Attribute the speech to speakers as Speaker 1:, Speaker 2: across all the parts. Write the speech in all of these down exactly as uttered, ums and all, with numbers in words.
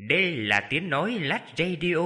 Speaker 1: Đây là tiếng nói Lát Radio.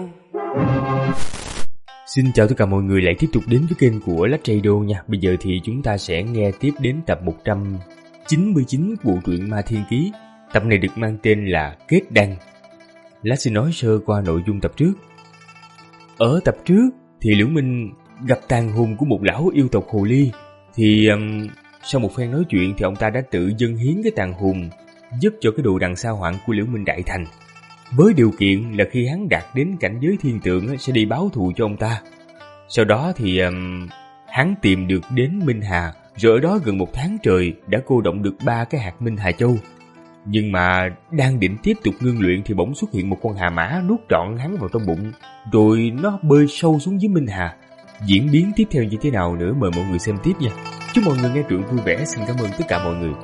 Speaker 2: Xin chào tất cả mọi người lại tiếp tục đến với kênh của Lát Radio nha. Bây giờ thì chúng ta sẽ nghe tiếp đến tập một trăm chín mươi chín của truyện Ma Thiên Ký. Tập này được mang tên là Kết Đăng. Lát xin nói sơ qua nội dung tập trước. Ở tập trước thì Liễu Minh gặp tàn hồn của một lão yêu tộc hồ ly. Thì um, sau một phen nói chuyện thì ông ta đã tự dâng hiến cái tàn hồn, giúp cho cái đồ đằng sa hoạn của Liễu Minh đại thành, với điều kiện là khi hắn đạt đến cảnh giới thiên tượng sẽ đi báo thù cho ông ta. Sau đó thì um, hắn tìm được đến Minh Hà, rồi ở đó gần một tháng trời đã cô động được ba cái hạt Minh Hà Châu. Nhưng mà đang định tiếp tục ngưng luyện thì bỗng xuất hiện một con hà mã nuốt trọn hắn vào trong bụng, rồi nó bơi sâu xuống dưới Minh Hà. Diễn biến tiếp theo như thế nào nữa mời mọi người xem tiếp nha. Chúc mọi người nghe truyện vui vẻ. Xin cảm ơn tất cả mọi người.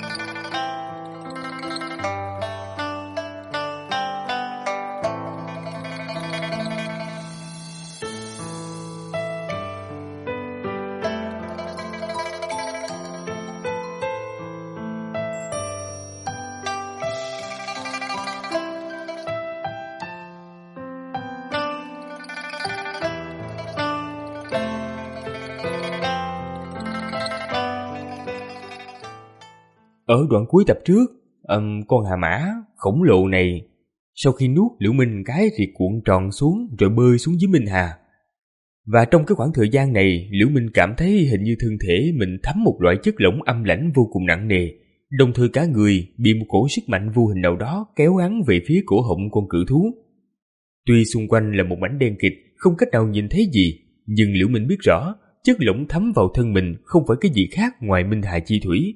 Speaker 2: Ở đoạn cuối tập trước, um, con hà mã khổng lồ này sau khi nuốt Liễu Minh cái thì cuộn tròn xuống rồi bơi xuống dưới Minh Hà. Và trong cái khoảng thời gian này, Liễu Minh cảm thấy hình như thân thể mình thấm một loại chất lỏng âm lãnh vô cùng nặng nề, đồng thời cả người bị một cổ sức mạnh vô hình nào đó kéo hắn về phía cổ họng con cự thú. Tuy xung quanh là một mảnh đen kịt, không cách nào nhìn thấy gì, nhưng Liễu Minh biết rõ chất lỏng thấm vào thân mình không phải cái gì khác ngoài Minh Hà chi thủy.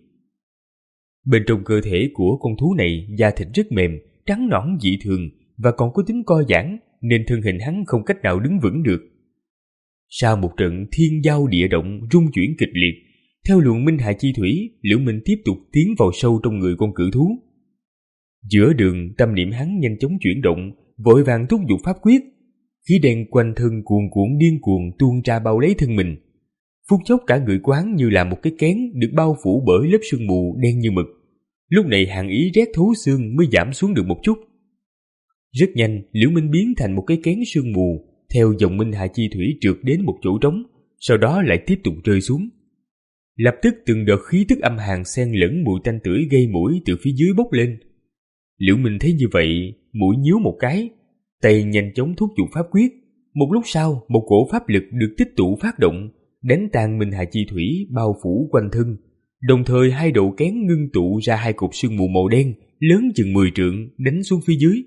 Speaker 2: Bên trong cơ thể của con thú này da thịt rất mềm, trắng nõn dị thường và còn có tính co giãn, nên thân hình hắn không cách nào đứng vững được. Sau một trận thiên giao địa động rung chuyển kịch liệt, theo luồng Minh Hà chi thủy, Liễu Minh tiếp tục tiến vào sâu trong người con cự thú. Giữa đường, tâm niệm hắn nhanh chóng chuyển động, vội vàng thúc giục pháp quyết. Khí đen quanh thân cuồn cuộn điên cuồng tuôn ra bao lấy thân mình. Phút chốc cả người của hắn như là một cái kén được bao phủ bởi lớp sương mù đen như mực. Lúc này hàn ý rét thấu xương mới giảm xuống được một chút. Rất nhanh, Liễu Minh biến thành một cái kén sương mù, theo dòng Minh Hà chi thủy trượt đến một chỗ trống, sau đó lại tiếp tục rơi xuống. Lập tức từng đợt khí tức âm hàn xen lẫn mùi tanh tưởi gây mũi từ phía dưới bốc lên. Liễu Minh thấy như vậy, mũi nhíu một cái, tay nhanh chóng thúc giục pháp quyết. Một lúc sau, một cổ pháp lực được tích tụ phát động, đánh tan Minh Hà chi thủy bao phủ quanh thân. Đồng thời hai độ kén ngưng tụ ra hai cục sương mù màu đen lớn chừng mười trượng đánh xuống phía dưới.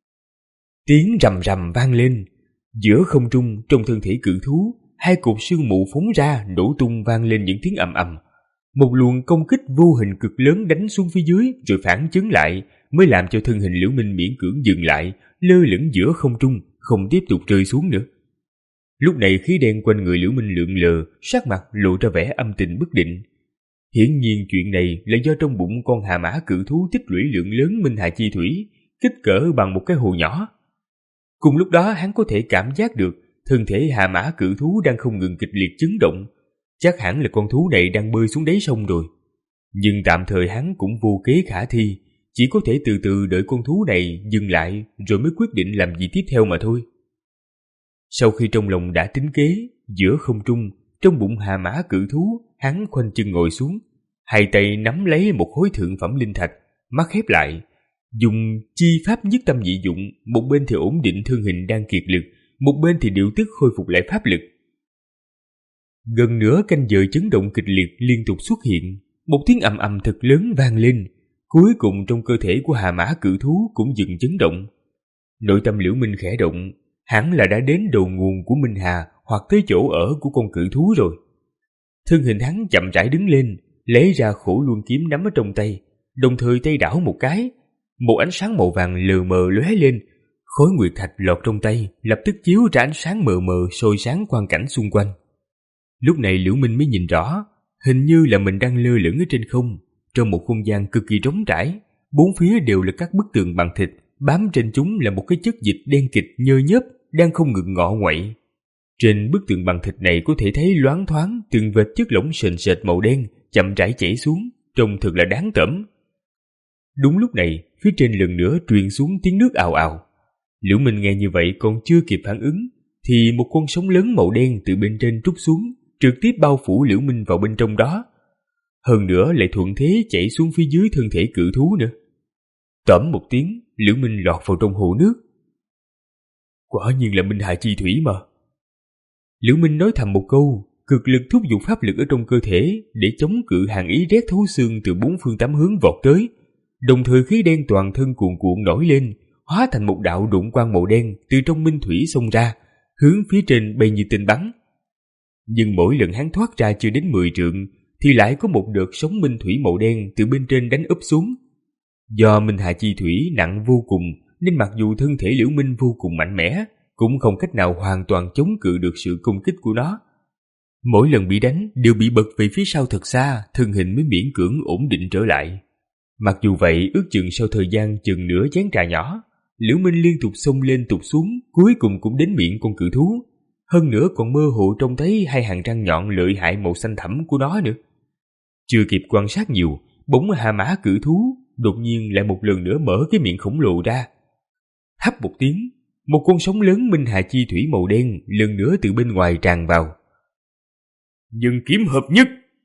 Speaker 2: Tiếng rầm rầm vang lên. Giữa không trung, trong thân thể cự thú, hai cục sương mù phóng ra nổ tung vang lên những tiếng ầm ầm. Một luồng công kích vô hình cực lớn đánh xuống phía dưới rồi phản chấn lại, mới làm cho thân hình Liễu Minh miễn cưỡng dừng lại, lơ lửng giữa không trung, không tiếp tục rơi xuống nữa. Lúc này khí đen quanh người Liễu Minh lượn lờ, sắc mặt lộ ra vẻ âm tình bất định. Hiển nhiên chuyện này là do trong bụng con hà mã cự thú tích lũy lượng lớn Minh Hà chi thủy, kích cỡ bằng một cái hồ nhỏ. Cùng lúc đó hắn có thể cảm giác được thân thể hà mã cự thú đang không ngừng kịch liệt chấn động. Chắc hẳn là con thú này đang bơi xuống đáy sông rồi. Nhưng tạm thời hắn cũng vô kế khả thi, chỉ có thể từ từ đợi con thú này dừng lại rồi mới quyết định làm gì tiếp theo mà thôi. Sau khi trong lòng đã tính kế, giữa không trung, trong bụng hà mã cự thú, hắn khoanh chân ngồi xuống, hai tay nắm lấy một khối thượng phẩm linh thạch, mắt khép lại, dùng chi pháp nhất tâm nhị dụng, một bên thì ổn định thân hình đang kiệt lực, một bên thì điều tức khôi phục lại pháp lực. Gần nửa canh giờ chấn động kịch liệt liên tục xuất hiện, một tiếng ầm ầm thật lớn vang lên, cuối cùng trong cơ thể của hà mã cự thú cũng dừng chấn động. Nội tâm Liễu Minh khẽ động, hẳn là đã đến đầu nguồn của Minh Hà hoặc tới chỗ ở của con cự thú rồi. Thân hình hắn chậm rãi đứng lên, lấy ra khổ luân kiếm nắm ở trong tay, đồng thời tay đảo một cái, một ánh sáng màu vàng lờ mờ lóe lên, khối nguyệt thạch lọt trong tay, lập tức chiếu ra ánh sáng mờ mờ soi sáng quang cảnh xung quanh. Lúc này Liễu Minh mới nhìn rõ, hình như là mình đang lơ lửng ở trên không, trong một không gian cực kỳ trống trải, bốn phía đều là các bức tường bằng thịt, bám trên chúng là một cái chất dịch đen kịt nhơ nhớp đang không ngừng ngọ nguậy. Trên bức tường bằng thịt này có thể thấy loáng thoáng từng vệt chất lỏng sền sệt màu đen chậm rãi chảy xuống, trông thật là đáng tởm. Đúng lúc này, phía trên lần nữa truyền xuống tiếng nước ào ào. Liễu Minh nghe như vậy còn chưa kịp phản ứng, thì một con sóng lớn màu đen từ bên trên trút xuống, trực tiếp bao phủ Liễu Minh vào bên trong đó. Hơn nữa lại thuận thế chảy xuống phía dưới thân thể cự thú nữa. Tẩm một tiếng, Liễu Minh lọt vào trong hồ nước. Quả nhiên là Minh Hà chi thủy mà. Liễu Minh nói thầm một câu, cực lực thúc giục pháp lực ở trong cơ thể để chống cự hàn ý rét thấu xương từ bốn phương tám hướng vọt tới. Đồng thời khí đen toàn thân cuồn cuộn nổi lên, hóa thành một đạo đụng quang màu đen từ trong minh thủy xông ra, hướng phía trên bay như tên bắn. Nhưng mỗi lần hắn thoát ra chưa đến mười trượng, thì lại có một đợt sóng minh thủy màu đen từ bên trên đánh úp xuống. Do Minh Hà chi thủy nặng vô cùng, nên mặc dù thân thể Liễu Minh vô cùng mạnh mẽ, cũng không cách nào hoàn toàn chống cự được sự công kích của nó. Mỗi lần bị đánh đều bị bật về phía sau thật xa, thân hình mới miễn cưỡng ổn định trở lại. Mặc dù vậy, ước chừng sau thời gian chừng nửa chén trà nhỏ, Liễu Minh liên tục xông lên tụt xuống, cuối cùng cũng đến miệng con cự thú. Hơn nữa còn mơ hồ trông thấy hai hàm răng nhọn lợi hại màu xanh thẳm của nó nữa. Chưa kịp quan sát nhiều, bỗng Hà Mã cự thú đột nhiên lại một lần nữa mở cái miệng khổng lồ ra. Hấp một tiếng, một con sóng lớn Minh Hà chi thủy màu đen lần nữa từ bên ngoài tràn vào. Nhưng kiếm hợp nhất.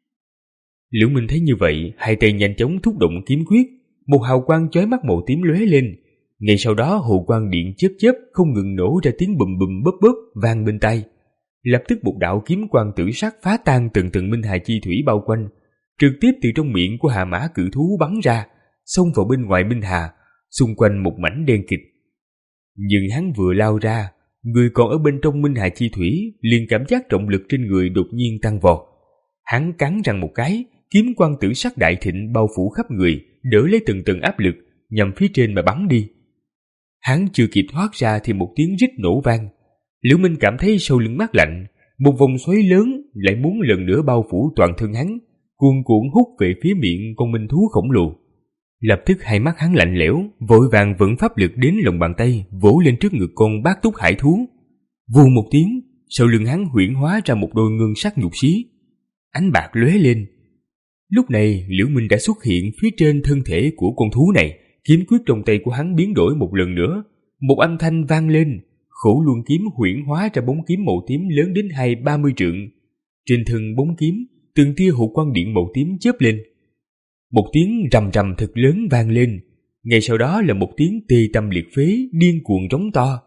Speaker 2: Liễu Minh thấy như vậy, hai tay nhanh chóng thúc động kiếm quyết, một hào quang chói mắt màu tím lóe lên. Ngay sau đó hồ quang điện chớp chớp không ngừng nổ ra tiếng bùm bùm bóp bóp vang bên tai. Lập tức một đạo kiếm quang tử sắc phá tan từng từng Minh Hà chi thủy bao quanh, trực tiếp từ trong miệng của Hà Mã cự thú bắn ra, xông vào bên ngoài Minh Hà, xung quanh một mảnh đen kịt. Nhưng hắn vừa lao ra, người còn ở bên trong Minh Hà chi thủy liền cảm giác trọng lực trên người đột nhiên tăng vọt. Hắn cắn răng một cái, kiếm quang tử sắc đại thịnh bao phủ khắp người, đỡ lấy từng tầng áp lực nhằm phía trên mà bắn đi. Hắn chưa kịp thoát ra thì một tiếng rít nổ vang. Liễu Minh cảm thấy sau lưng mát lạnh, một vòng xoáy lớn lại muốn lần nữa bao phủ toàn thân hắn, cuồn cuộn hút về phía miệng con minh thú khổng lồ. Lập tức hai mắt hắn lạnh lẽo, vội vàng vận pháp lực đến lòng bàn tay vỗ lên trước ngực con bát túc hải thú. Vù một tiếng, sau lưng hắn huyễn hóa ra một đôi ngân sắc nhục xí, ánh bạc lóe lên. Lúc này Liễu Minh đã xuất hiện phía trên thân thể của con thú này, kiếm quyết trong tay của hắn biến đổi một lần nữa, một âm thanh vang lên, khổ luân kiếm huyễn hóa ra bóng kiếm màu tím lớn đến hai ba mươi trượng. Trên thân bóng kiếm, từng tia hồ quang điện màu tím chớp lên. Một tiếng rầm rầm thật lớn vang lên, ngay sau đó là một tiếng tê tâm liệt phế điên cuồng rống to.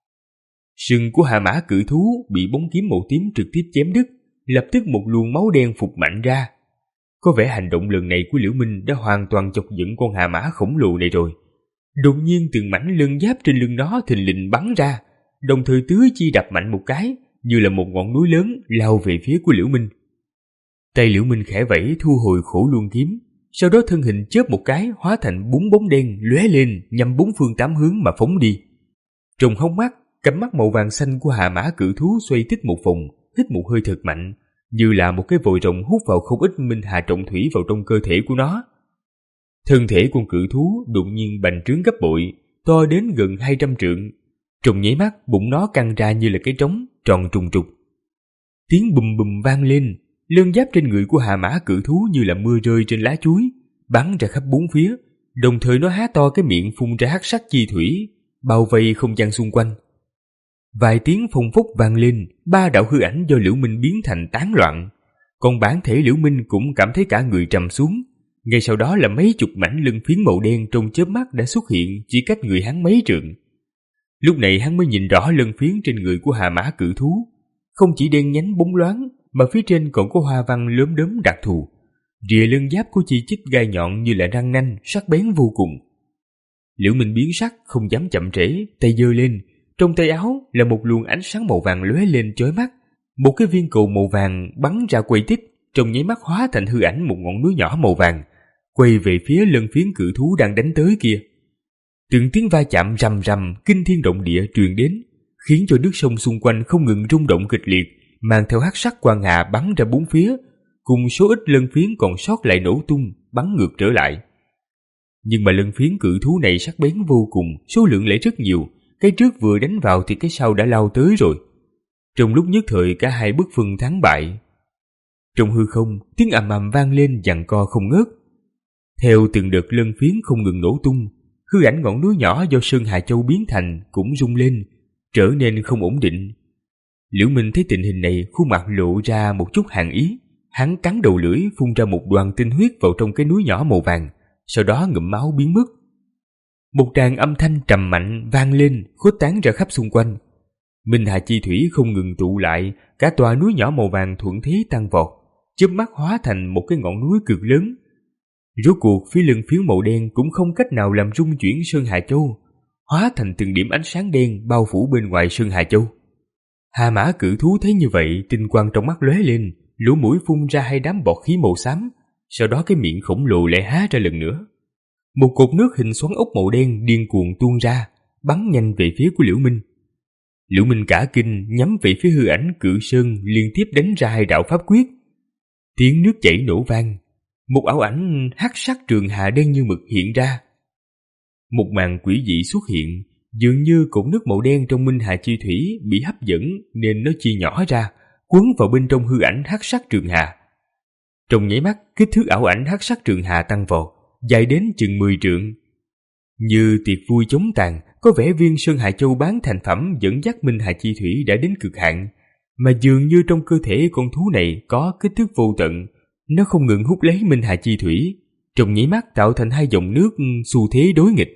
Speaker 2: Sừng của Hà Mã cự thú bị bóng kiếm màu tím trực tiếp chém đứt, lập tức một luồng máu đen phụt mạnh ra. Có vẻ hành động lần này của Liễu Minh đã hoàn toàn chọc giận con Hà Mã khổng lồ này rồi. Đột nhiên từng mảnh lân giáp trên lưng nó thình lình bắn ra, đồng thời tứ chi đập mạnh một cái, như là một ngọn núi lớn lao về phía của Liễu Minh. Tay Liễu Minh khẽ vẫy thu hồi khổ luân kiếm, sau đó thân hình chớp một cái hóa thành bốn bóng đen lóe lên nhằm bốn phương tám hướng mà phóng đi. Trong hốc mắt, cặp mắt màu vàng xanh của Hà Mã cự thú xoay tít một vòng, hít một hơi thật mạnh, như là một cái vòi rồng hút vào không ít Minh Hà trọng thủy vào trong cơ thể của nó. Thân thể con cự thú đột nhiên bành trướng gấp bội, to đến gần hai trăm trượng. Trong nháy mắt, bụng nó căng ra như là cái trống, tròn trùng trục. Tiếng bùm bùm vang lên, lân giáp trên người của Hà Mã cự thú như là mưa rơi trên lá chuối, bắn ra khắp bốn phía, đồng thời nó há to cái miệng phun ra hắc sắc chi thủy, bao vây không gian xung quanh. Vài tiếng phong phốc vang lên, ba đạo hư ảnh do Liễu Minh biến thành tán loạn, còn bản thể Liễu Minh cũng cảm thấy cả người trầm xuống. Ngay sau đó là mấy chục mảnh lân phiến màu đen trong chớp mắt đã xuất hiện chỉ cách người hắn mấy trượng. Lúc này hắn mới nhìn rõ lân phiến trên người của Hà Mã cự thú, không chỉ đen nhánh bóng loáng mà phía trên còn có hoa văn lốm đốm đặc thù. Rìa lân giáp của chi chít gai nhọn như là răng nanh, sắc bén vô cùng. Liễu Minh biến sắc, không dám chậm trễ, tay giơ lên, trong tay áo là một luồng ánh sáng màu vàng lóe lên chói mắt. Một cái viên cầu màu vàng bắn ra quay tít, trong nháy mắt hóa thành hư ảnh một ngọn núi nhỏ màu vàng, quay về phía lân phiến cự thú đang đánh tới kia. Từng tiếng va chạm rầm rầm kinh thiên động địa truyền đến, khiến cho nước sông xung quanh không ngừng rung động kịch liệt, mang theo hắc sắc quang hà bắn ra bốn phía, cùng số ít lân phiến còn sót lại nổ tung, bắn ngược trở lại. Nhưng mà lân phiến cự thú này sắc bén vô cùng, số lượng lại rất nhiều, cái trước vừa đánh vào thì cái sau đã lao tới rồi. Trong lúc nhất thời cả hai bất phân thắng bại. Trong hư không, tiếng ầm ầm vang lên giằng co không ngớt. Theo từng đợt lân phiến không ngừng nổ tung, hư ảnh ngọn núi nhỏ do Sơn Hà Châu biến thành cũng rung lên, trở nên không ổn định. Liễu Minh thấy tình hình này, khuôn mặt lộ ra một chút hàn ý. Hắn cắn đầu lưỡi phun ra một đoàn tinh huyết vào trong cái núi nhỏ màu vàng, sau đó ngụm máu biến mất. Một tràng âm thanh trầm mạnh vang lên, khuếch tán ra khắp xung quanh. Minh Hà chi thủy không ngừng tụ lại, cả tòa núi nhỏ màu vàng thuận thế tăng vọt, chớp mắt hóa thành một cái ngọn núi cực lớn. Rốt cuộc phía lưng phiến màu đen cũng không cách nào làm rung chuyển Sơn Hà Châu, hóa thành từng điểm ánh sáng đen bao phủ bên ngoài Sơn Hà Châu. Hà Mã cự thú thấy như vậy, tinh quang trong mắt lóe lên, lỗ mũi phun ra hai đám bọt khí màu xám, sau đó cái miệng khổng lồ lại há ra lần nữa. Một cột nước hình xoắn ốc màu đen điên cuồng tuôn ra, bắn nhanh về phía của Liễu Minh. Liễu Minh cả kinh nhắm về phía hư ảnh Cự Sơn, liên tiếp đánh ra hai đạo pháp quyết. Tiếng nước chảy nổ vang, một ảo ảnh hắc sắc trường hà đen như mực hiện ra. Một màn quỷ dị xuất hiện, dường như cột nước màu đen trong Minh Hà chi thủy bị hấp dẫn nên nó chia nhỏ ra, quấn vào bên trong hư ảnh hắc sắc trường hà. Trong nháy mắt, kích thước ảo ảnh hắc sắc trường hà tăng vọt, dài đến chừng mười trượng. Như tiệc vui chống tàn, có vẻ viên Sơn Hà Châu bán thành phẩm dẫn dắt Minh Hà chi thủy đã đến cực hạn, mà dường như trong cơ thể con thú này có kích thước vô tận, nó không ngừng hút lấy Minh Hà chi thủy, trong nháy mắt tạo thành hai dòng nước xu thế đối nghịch.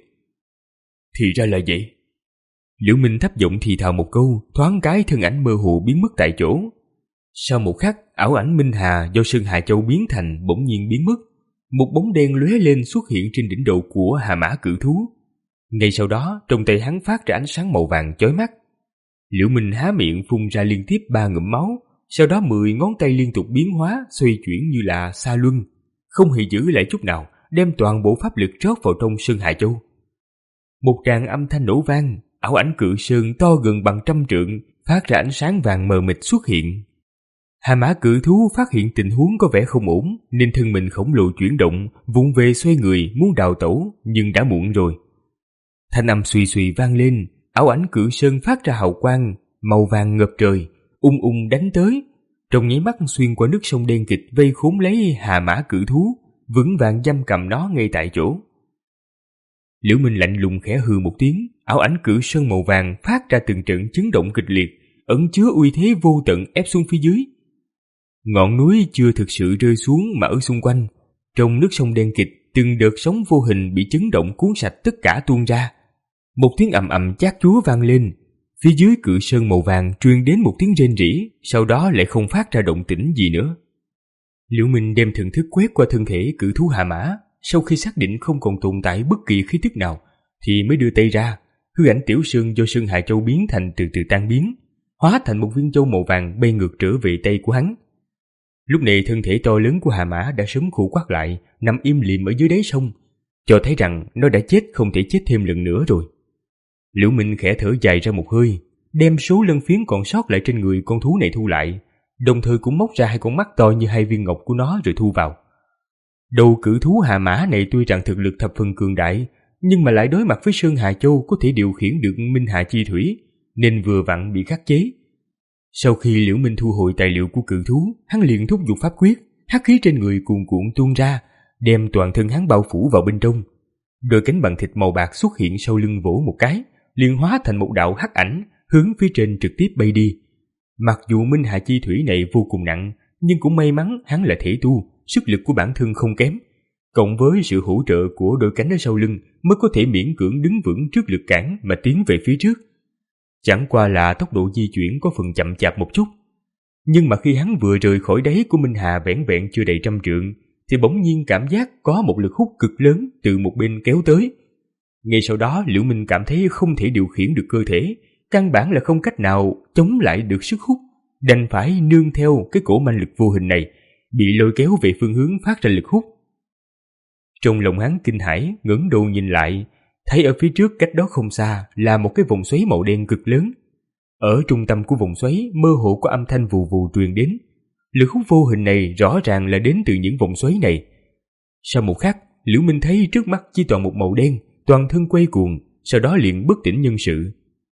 Speaker 2: Thì ra là vậy. Liễu Minh thấp giọng thì thào một câu, thoáng cái thân ảnh mơ hồ biến mất tại chỗ. Sau một khắc, ảo ảnh Minh Hà do Sơn Hà Châu biến thành bỗng nhiên biến mất. Một bóng đen lóe lên xuất hiện trên đỉnh đầu của Hà Mã cự thú. Ngay sau đó, trong tay hắn phát ra ánh sáng màu vàng chói mắt. Liễu Minh há miệng phun ra liên tiếp ba ngụm máu, sau đó mười ngón tay liên tục biến hóa, xoay chuyển như là sa luân, không hề giữ lại chút nào, đem toàn bộ pháp lực rót vào trong Sơn Hà Châu. Một tràng âm thanh nổ vang, ảo ảnh Cự Sơn to gần bằng trăm trượng, phát ra ánh sáng vàng mờ mịt xuất hiện. Hà Mã cự thú phát hiện tình huống có vẻ không ổn, nên thân mình khổng lồ chuyển động, vụng về xoay người muốn đào tẩu, nhưng đã muộn rồi. Thanh âm suy suy vang lên, ảo ảnh Cự Sơn phát ra hào quang màu vàng ngập trời, ung ung đánh tới, trong nháy mắt xuyên qua nước sông đen kịt vây khốn lấy Hà Mã cự thú, vững vàng giam cầm nó ngay tại chỗ. Liễu Minh lạnh lùng khẽ hừ một tiếng, ảo ảnh Cự Sơn màu vàng phát ra từng trận chấn động kịch liệt, ẩn chứa uy thế vô tận ép xuống phía dưới. Ngọn núi chưa thực sự rơi xuống mà ở xung quanh, trong nước sông đen kịt, từng đợt sóng vô hình bị chấn động cuốn sạch tất cả tuôn ra. Một tiếng ầm ầm chát chúa vang lên, phía dưới Cự Sơn màu vàng truyền đến một tiếng rên rỉ, sau đó lại không phát ra động tĩnh gì nữa. Liễu Minh đem thần thức quét qua thân thể cự thú Hà Mã, sau khi xác định không còn tồn tại bất kỳ khí tức nào, thì mới đưa tay ra. Hư ảnh Tiểu Sơn do Sơn Hà Châu biến thành từ từ tan biến, hóa thành một viên châu màu vàng bay ngược trở về tay của hắn. Lúc này thân thể to lớn của Hà Mã đã sớm khô quắt lại, nằm im lìm ở dưới đáy sông, cho thấy rằng nó đã chết không thể chết thêm lần nữa rồi. Liễu Minh khẽ thở dài ra một hơi, đem số lân phiến còn sót lại trên người con thú này thu lại, đồng thời cũng móc ra hai con mắt to như hai viên ngọc của nó rồi thu vào. Đầu cự thú Hà Mã này tuy rằng thực lực thập phần cường đại, nhưng mà lại đối mặt với Sơn Hà Châu có thể điều khiển được Minh Hà chi thủy, nên vừa vặn bị khắc chế. Sau khi Liễu Minh thu hồi tài liệu của cự thú, hắn liền thúc giục pháp quyết, hắc khí trên người cuồn cuộn tuôn ra, đem toàn thân hắn bao phủ vào bên trong. Đôi cánh bằng thịt màu bạc xuất hiện sau lưng vỗ một cái, liền hóa thành một đạo hắc ảnh, hướng phía trên trực tiếp bay đi. Mặc dù Minh Hà chi thủy này vô cùng nặng, nhưng cũng may mắn hắn là thể tu, sức lực của bản thân không kém, cộng với sự hỗ trợ của đôi cánh ở sau lưng mới có thể miễn cưỡng đứng vững trước lực cản mà tiến về phía trước. Chẳng qua là tốc độ di chuyển có phần chậm chạp một chút. Nhưng mà khi hắn vừa rời khỏi đáy của Minh Hà vẻn vẹn chưa đầy trăm trượng, thì bỗng nhiên cảm giác có một lực hút cực lớn từ một bên kéo tới. Ngay sau đó Liễu Minh cảm thấy không thể điều khiển được cơ thể, căn bản là không cách nào chống lại được sức hút, đành phải nương theo cái cổ manh lực vô hình này, bị lôi kéo về phương hướng phát ra lực hút. Trong lòng hắn kinh hãi, ngẩng đầu nhìn lại, thấy ở phía trước cách đó không xa là một cái vòng xoáy màu đen cực lớn. Ở trung tâm của vòng xoáy mơ hồ có âm thanh vù vù truyền đến. Lực hút vô hình này rõ ràng là đến từ những vòng xoáy này. Sau một khắc, Liễu Minh thấy trước mắt chỉ toàn một màu đen, toàn thân quay cuồng, sau đó liền bất tỉnh nhân sự.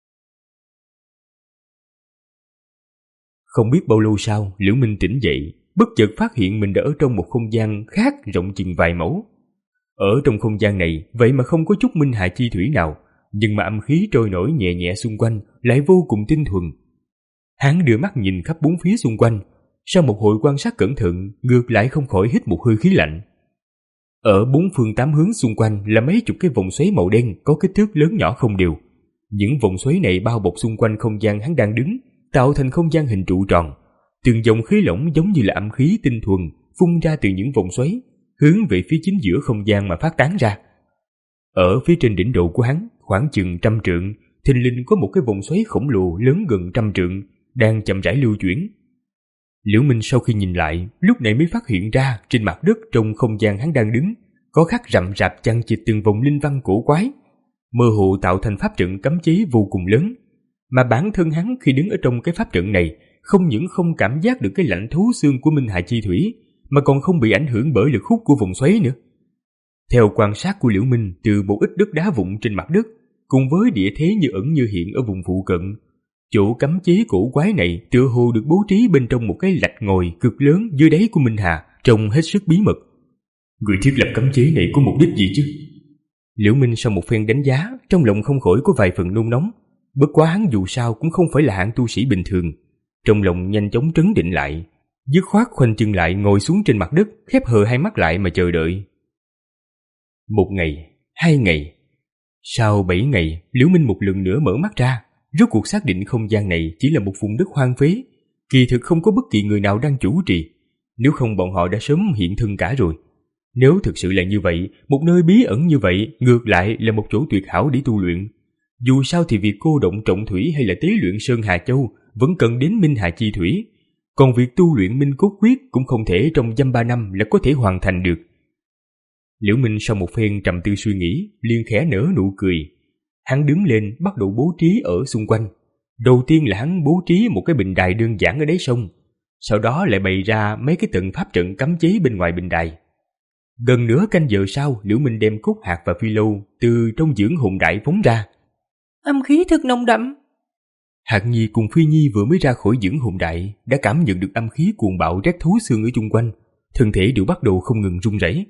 Speaker 2: Không biết bao lâu sau, Liễu Minh tỉnh dậy, bất chợt phát hiện mình đã ở trong một không gian khác rộng chừng vài mẫu. Ở trong không gian này, vậy mà không có chút minh hà chi thủy nào, nhưng mà âm khí trôi nổi nhẹ nhẹ xung quanh lại vô cùng tinh thuần. Hắn đưa mắt nhìn khắp bốn phía xung quanh, sau một hồi quan sát cẩn thận, ngược lại không khỏi hít một hơi khí lạnh. Ở bốn phương tám hướng xung quanh là mấy chục cái vòng xoáy màu đen có kích thước lớn nhỏ không đều. Những vòng xoáy này bao bọc xung quanh không gian hắn đang đứng, tạo thành không gian hình trụ tròn. Từng dòng khí lỏng giống như là âm khí tinh thuần phun ra từ những vòng xoáy, hướng về phía chính giữa không gian mà phát tán ra. Ở phía trên đỉnh đầu của hắn, khoảng chừng trăm trượng, thình lình có một cái vòng xoáy khổng lồ lớn gần trăm trượng, đang chậm rãi lưu chuyển. Liễu Minh sau khi nhìn lại, lúc này mới phát hiện ra trên mặt đất trong không gian hắn đang đứng, có khắc rậm rạp chằng chịt từng vòng linh văn cổ quái, mơ hồ tạo thành pháp trận cấm chế vô cùng lớn. Mà bản thân hắn khi đứng ở trong cái pháp trận này, không những không cảm giác được cái lạnh thấu xương của minh hà chi thủy, mà còn không bị ảnh hưởng bởi lực hút của vòng xoáy nữa. Theo quan sát của Liễu Minh từ một ít đất đá vụn trên mặt đất, cùng với địa thế như ẩn như hiện ở vùng phụ cận, chỗ cấm chế cổ quái này tựa hồ được bố trí bên trong một cái lạch ngòi cực lớn dưới đáy của Minh Hà, trông hết sức bí mật. Người thiết lập cấm chế này có mục đích gì chứ? Liễu Minh sau một phen đánh giá, trong lòng không khỏi có vài phần nôn nóng. Bất quá hắn dù sao cũng không phải là hạng tu sĩ bình thường, trong lòng nhanh chóng trấn định lại, dứt khoát khoanh chân lại ngồi xuống trên mặt đất, khép hờ hai mắt lại mà chờ đợi. Một ngày, hai ngày, sau bảy ngày, Liễu Minh một lần nữa mở mắt ra, rốt cuộc xác định không gian này chỉ là một vùng đất hoang phế, kỳ thực không có bất kỳ người nào đang chủ trì, nếu không bọn họ đã sớm hiện thân cả rồi. Nếu thực sự là như vậy, một nơi bí ẩn như vậy ngược lại là một chỗ tuyệt hảo để tu luyện. Dù sao thì việc cô động trọng thủy hay là tế luyện Sơn Hà Châu vẫn cần đến minh hà chi thủy, còn việc tu luyện minh cốt quyết cũng không thể trong dăm ba năm là có thể hoàn thành được. Liễu Minh sau một phen trầm tư suy nghĩ, liền khẽ nở nụ cười. Hắn đứng lên bắt đầu bố trí ở xung quanh. Đầu tiên là hắn bố trí một cái bình đài đơn giản ở đáy sông, sau đó lại bày ra mấy cái tầng pháp trận cấm chế bên ngoài bình đài. Gần nửa canh giờ sau, Liễu Minh đem cốt hạt và phi lâu từ trong dưỡng hồn đại phóng ra.
Speaker 3: Âm khí thật nồng đậm.
Speaker 2: Hạt Nhi cùng Phi Nhi vừa mới ra khỏi dưỡng hồn đại đã cảm nhận được âm khí cuồng bạo rét thấu xương ở chung quanh, thân thể đều bắt đầu không ngừng run rẩy.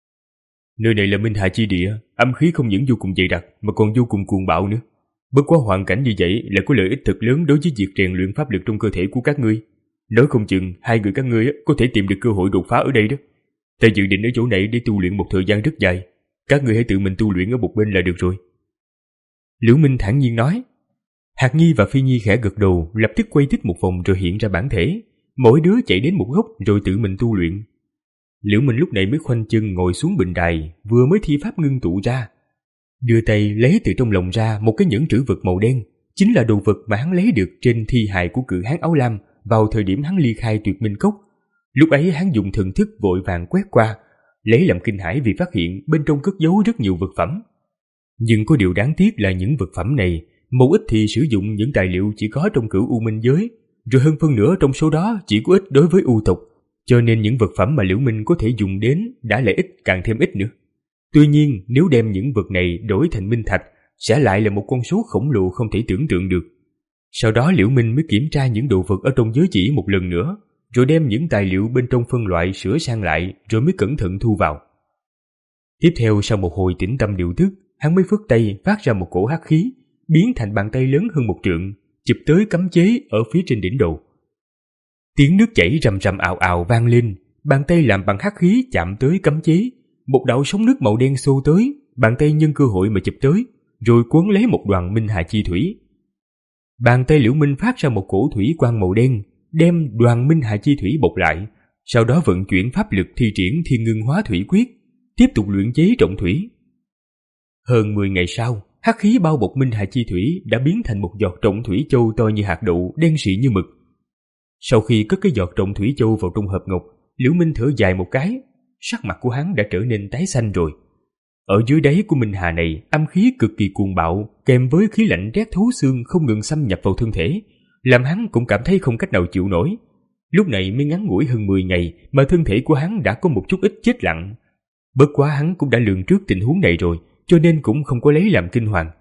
Speaker 2: Nơi này là minh hà chi địa, âm khí không những vô cùng dày đặc mà còn vô cùng cuồng bạo nữa. Bất quá hoàn cảnh như vậy lại có lợi ích thật lớn đối với việc rèn luyện pháp lực trong cơ thể của các ngươi. Nói không chừng hai người các ngươi có thể tìm được cơ hội đột phá ở đây đó. Ta dự định ở chỗ này để tu luyện một thời gian rất dài, các ngươi hãy tự mình tu luyện ở một bên là được rồi. Liễu Minh thản nhiên nói. Hạt Nhi và Phi Nhi khẽ gật đầu, lập tức quay tít một vòng rồi hiện ra bản thể, mỗi đứa chạy đến một góc rồi tự mình tu luyện. Liễu Minh lúc này mới khoanh chân ngồi xuống bình đài, vừa mới thi pháp ngưng tụ ra, đưa tay lấy từ trong lòng ra một cái nhẫn trữ vật màu đen, chính là đồ vật mà hắn lấy được trên thi hài của cự hán áo lam vào thời điểm hắn ly khai Tuyệt Minh Cốc. Lúc ấy hắn dùng thần thức vội vàng quét qua, lấy làm kinh hãi vì phát hiện bên trong cất giấu rất nhiều vật phẩm. Nhưng có điều đáng tiếc là những vật phẩm này, một ít thì sử dụng những tài liệu chỉ có trong cửu U Minh giới, rồi hơn phân nửa trong số đó chỉ có ít đối với U tộc, cho nên những vật phẩm mà Liễu Minh có thể dùng đến đã lại ít càng thêm ít nữa. Tuy nhiên nếu đem những vật này đổi thành minh thạch, sẽ lại là một con số khổng lồ không thể tưởng tượng được. Sau đó Liễu Minh mới kiểm tra những đồ vật ở trong giới chỉ một lần nữa, rồi đem những tài liệu bên trong phân loại sửa sang lại, rồi mới cẩn thận thu vào. Tiếp theo sau một hồi tĩnh tâm điều tức, hắn mới phất tay phát ra một cổ hắc khí, biến thành bàn tay lớn hơn một trượng, chụp tới cấm chế ở phía trên đỉnh đầu. Tiếng nước chảy rầm rầm ào ào vang lên, bàn tay làm bằng hắc khí chạm tới cấm chế, một đạo sóng nước màu đen xô tới, bàn tay nhân cơ hội mà chụp tới, rồi cuốn lấy một đoàn minh hà chi thủy. Bàn tay Liễu Minh phát ra một cổ thủy quang màu đen, đem đoàn minh hà chi thủy bọc lại, sau đó vận chuyển pháp lực thi triển Thiên Ngưng Hóa Thủy Quyết, tiếp tục luyện chế trọng thủy. Hơn mười ngày sau, hắc khí bao bọc minh hà chi thủy đã biến thành một giọt trọng thủy châu to như hạt đậu, đen xị như mực. Sau khi cất cái giọt trọng thủy châu vào trong hộp ngọc, Liễu Minh thở dài một cái, sắc mặt của hắn đã trở nên tái xanh rồi. Ở dưới đáy của minh hà này, âm khí cực kỳ cuồng bạo, kèm với khí lạnh rét thấu xương không ngừng xâm nhập vào thân thể, làm hắn cũng cảm thấy không cách nào chịu nổi. Lúc này mới ngắn ngủi hơn mười ngày mà thân thể của hắn đã có một chút ít chết lặng. Bất quá hắn cũng đã lường trước tình huống này rồi, cho nên cũng không có lấy làm kinh hoàng.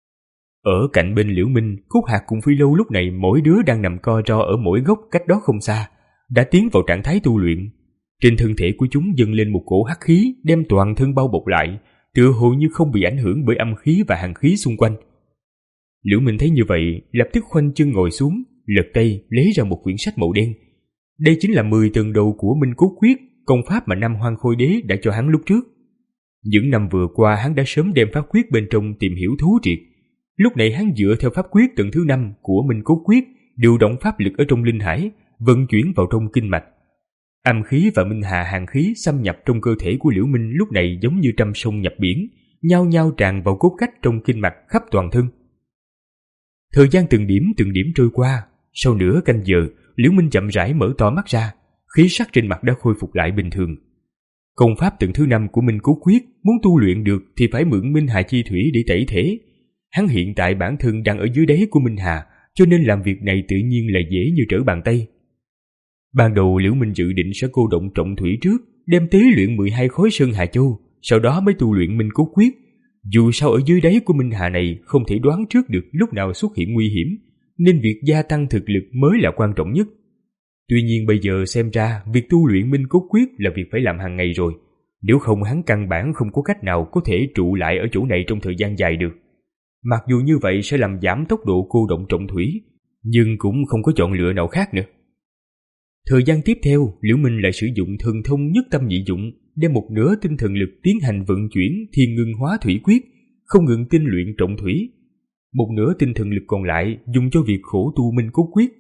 Speaker 2: Ở cạnh bên Liễu Minh, Cốt Hạt cùng Phi Lâu lúc này mỗi đứa đang nằm co ro ở mỗi góc cách đó không xa, đã tiến vào trạng thái tu luyện. Trên thân thể của chúng dâng lên một cổ hắc khí đem toàn thân bao bọc lại, tựa hồ như không bị ảnh hưởng bởi âm khí và hàn khí xung quanh. Liễu Minh thấy như vậy, lập tức khoanh chân ngồi xuống, lật tay lấy ra một quyển sách màu đen. Đây chính là mười tầng đầu của Minh Cốt Quyết, công pháp mà Nam Hoang Khôi Đế đã cho hắn lúc trước. Những năm vừa qua hắn đã sớm đem pháp quyết bên trong tìm hiểu thấu triệt. Lúc này hắn dựa theo pháp quyết tầng thứ năm của Minh Cốt Quyết, điều động pháp lực ở trong linh hải, vận chuyển vào trong kinh mạch. Âm khí và minh hà hàn khí xâm nhập trong cơ thể của Liễu Minh lúc này giống như trăm sông nhập biển, nhao nhao tràn vào cốt cách trong kinh mạch khắp toàn thân. Thời gian từng điểm từng điểm trôi qua, sau nửa canh giờ, Liễu Minh chậm rãi mở to mắt ra, khí sắc trên mặt đã khôi phục lại bình thường. Công pháp tầng thứ năm của Minh Cốt Quyết muốn tu luyện được thì phải mượn Minh Hà Chi Thủy để tẩy thể. Hắn hiện tại bản thân đang ở dưới đáy của Minh Hà, cho nên làm việc này tự nhiên là dễ như trở bàn tay. Ban đầu Liễu Minh dự định sẽ cô động trọng thủy trước, đem tế luyện mười hai khối Sơn Hà Châu, sau đó mới tu luyện Minh Cốt Quyết. Dù sao ở dưới đáy của Minh Hà này không thể đoán trước được lúc nào xuất hiện nguy hiểm, nên việc gia tăng thực lực mới là quan trọng nhất. Tuy nhiên bây giờ xem ra việc tu luyện Minh Cốt Quyết là việc phải làm hàng ngày rồi, nếu không hắn căn bản không có cách nào có thể trụ lại ở chỗ này trong thời gian dài được. Mặc dù như vậy sẽ làm giảm tốc độ cô động trọng thủy, nhưng cũng không có chọn lựa nào khác nữa. Thời gian tiếp theo, Liễu Minh lại sử dụng thần thông nhất tâm nhị dụng, đem một nửa tinh thần lực tiến hành vận chuyển Thiên Ngưng Hóa Thủy Quyết, không ngừng tinh luyện trọng thủy. Một nửa tinh thần lực còn lại dùng cho việc khổ tu Minh Cốt Quyết.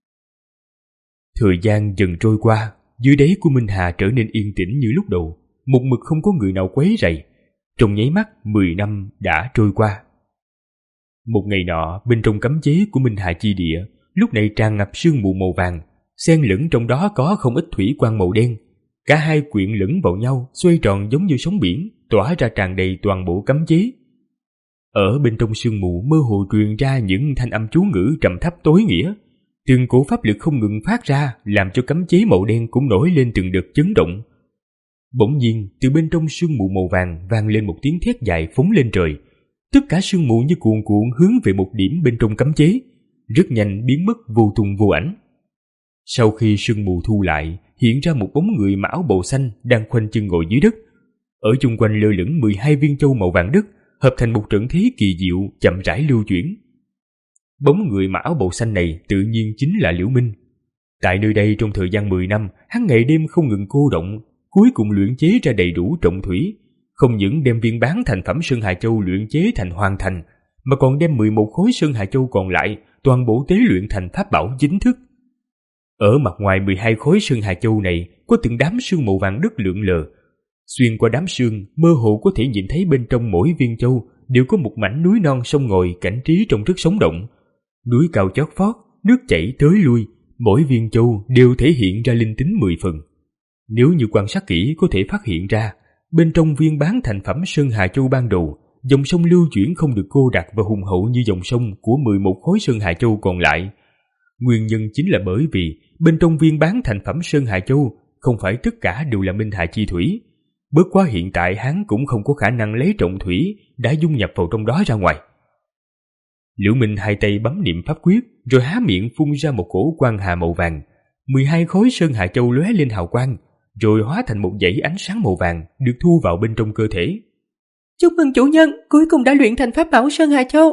Speaker 2: Thời gian dần trôi qua, dưới đáy của Minh Hà trở nên yên tĩnh như lúc đầu, một mực không có người nào quấy rầy. Trong nháy mắt, mười năm đã trôi qua. Một ngày nọ, bên trong cấm chế của Minh Hà Chi Địa, lúc này tràn ngập sương mù màu vàng, xen lẫn trong đó có không ít thủy quang màu đen. Cả hai quyện lẫn vào nhau, xoay tròn giống như sóng biển, tỏa ra tràn đầy toàn bộ cấm chế. Ở bên trong sương mù mơ hồ truyền ra những thanh âm chú ngữ trầm thấp tối nghĩa. Từng cổ pháp lực không ngừng phát ra, làm cho cấm chế màu đen cũng nổi lên từng đợt chấn động. Bỗng nhiên, từ bên trong sương mù màu vàng vang lên một tiếng thét dài phóng lên trời. Tất cả sương mù như cuồn cuộn hướng về một điểm bên trong cấm chế, rất nhanh biến mất vô tung vô ảnh. Sau khi sương mù thu lại, hiện ra một bóng người mặc áo bào xanh đang khoanh chân ngồi dưới đất. Ở chung quanh lơ lửng mười hai viên châu màu vàng đất, hợp thành một trận thế kỳ diệu chậm rãi lưu chuyển. Bóng người mặc áo bào xanh này tự nhiên chính là Liễu Minh. Tại nơi đây trong thời gian mười năm, hắn ngày đêm không ngừng cô động, cuối cùng luyện chế ra đầy đủ trọng thủy, không những đem viên bán thành phẩm Sơn Hà Châu luyện chế thành hoàn thành, mà còn đem mười một khối Sơn Hà Châu còn lại toàn bộ tế luyện thành pháp bảo chính thức. Ở mặt ngoài mười hai khối Sơn Hà Châu này có từng đám sương màu vàng đất lượn lờ. Xuyên qua đám sương, mơ hồ có thể nhìn thấy bên trong mỗi viên châu đều có một mảnh núi non sông ngòi, cảnh trí trông rất sống động. Núi cao chót vót, nước chảy tới lui, mỗi viên châu đều thể hiện ra linh tính mười phần. Nếu như quan sát kỹ có thể phát hiện ra, bên trong viên bán thành phẩm Sơn Hà Châu ban đầu, dòng sông lưu chuyển không được cô đặc và hùng hậu như dòng sông của mười một khối Sơn Hà Châu còn lại. Nguyên nhân chính là bởi vì bên trong viên bán thành phẩm Sơn Hà Châu không phải tất cả đều là Minh Hà Chi Thủy. Bất quá hiện tại hắn cũng không có khả năng lấy trọng thủy đã dung nhập vào trong đó ra ngoài. Liễu Minh hai tay bấm niệm pháp quyết, rồi há miệng phun ra một cổ quang hà màu vàng. mười hai khối Sơn Hà Châu lóe lên hào quang, rồi hóa thành một dãy ánh sáng màu vàng được thu vào bên trong cơ thể.
Speaker 3: Chúc mừng chủ nhân, cuối cùng đã luyện thành pháp bảo Sơn Hà Châu.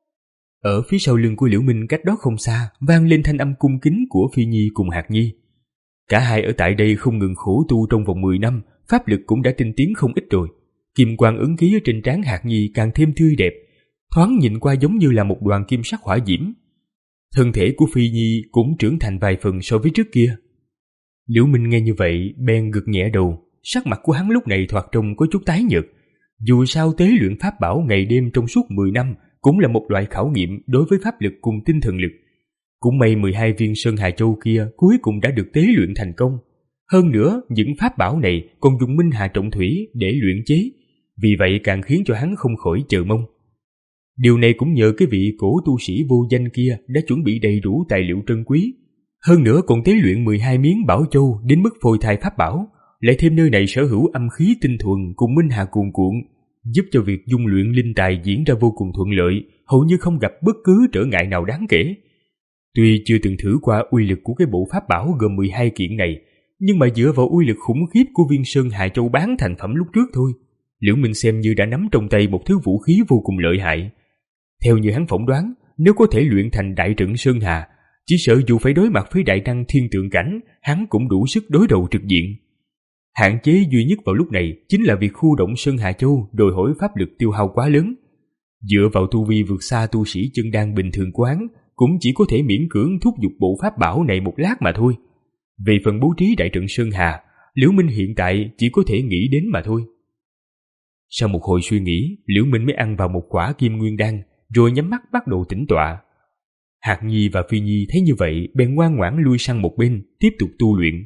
Speaker 2: Ở phía sau lưng của Liễu Minh cách đó không xa vang lên thanh âm cung kính của Phi Nhi cùng Hạc Nhi. Cả hai ở tại đây không ngừng khổ tu trong vòng mười năm, pháp lực cũng đã tinh tiến không ít rồi. Kim quang ấn ký ở trên trán Hạc Nhi càng thêm tươi đẹp, thoáng nhìn qua giống như là một đoàn kim sắc hỏa diễm. Thân thể của Phi Nhi cũng trưởng thành vài phần so với trước kia. Liễu Minh nghe như vậy bèn gật nhẹ đầu, sắc mặt của hắn lúc này thoạt trông có chút tái nhợt. Dù sao tế luyện pháp bảo ngày đêm trong suốt mười năm cũng là một loại khảo nghiệm đối với pháp lực cùng tinh thần lực. Cũng may mười hai viên Sơn Hà Châu kia cuối cùng đã được tế luyện thành công. Hơn nữa, những pháp bảo này còn dùng Minh Hà trọng thủy để luyện chế, vì vậy càng khiến cho hắn không khỏi chờ mong. Điều này cũng nhờ cái vị cổ tu sĩ vô danh kia đã chuẩn bị đầy đủ tài liệu trân quý. Hơn nữa còn tế luyện mười hai miếng bảo châu đến mức phôi thai pháp bảo, lại thêm nơi này sở hữu âm khí tinh thuần cùng Minh Hà cuồn cuộn, giúp cho việc dung luyện linh tài diễn ra vô cùng thuận lợi, hầu như không gặp bất cứ trở ngại nào đáng kể. Tuy chưa từng thử qua uy lực của cái bộ pháp bảo gồm mười hai kiện này, nhưng mà dựa vào uy lực khủng khiếp của viên Sơn Hà Châu bán thành phẩm lúc trước thôi, Liễu Minh xem như đã nắm trong tay một thứ vũ khí vô cùng lợi hại. Theo như hắn phỏng đoán, nếu có thể luyện thành đại trận Sơn Hà, chỉ sợ dù phải đối mặt với đại năng thiên tượng cảnh, hắn cũng đủ sức đối đầu trực diện. Hạn chế duy nhất vào lúc này chính là việc khu động Sơn Hà Châu đòi hỏi pháp lực tiêu hao quá lớn. Dựa vào tu vi vượt xa tu sĩ chân đan bình thường của hắn, cũng chỉ có thể miễn cưỡng thúc giục bộ pháp bảo này một lát mà thôi. Về phần bố trí đại trận Sơn Hà, Liễu Minh hiện tại chỉ có thể nghĩ đến mà thôi. Sau một hồi suy nghĩ, Liễu Minh mới ăn vào một quả kim nguyên đan, rồi nhắm mắt bắt đầu tĩnh tọa. Hạc Nhi và Phi Nhi thấy như vậy bèn ngoan ngoãn lui sang một bên, tiếp tục tu luyện.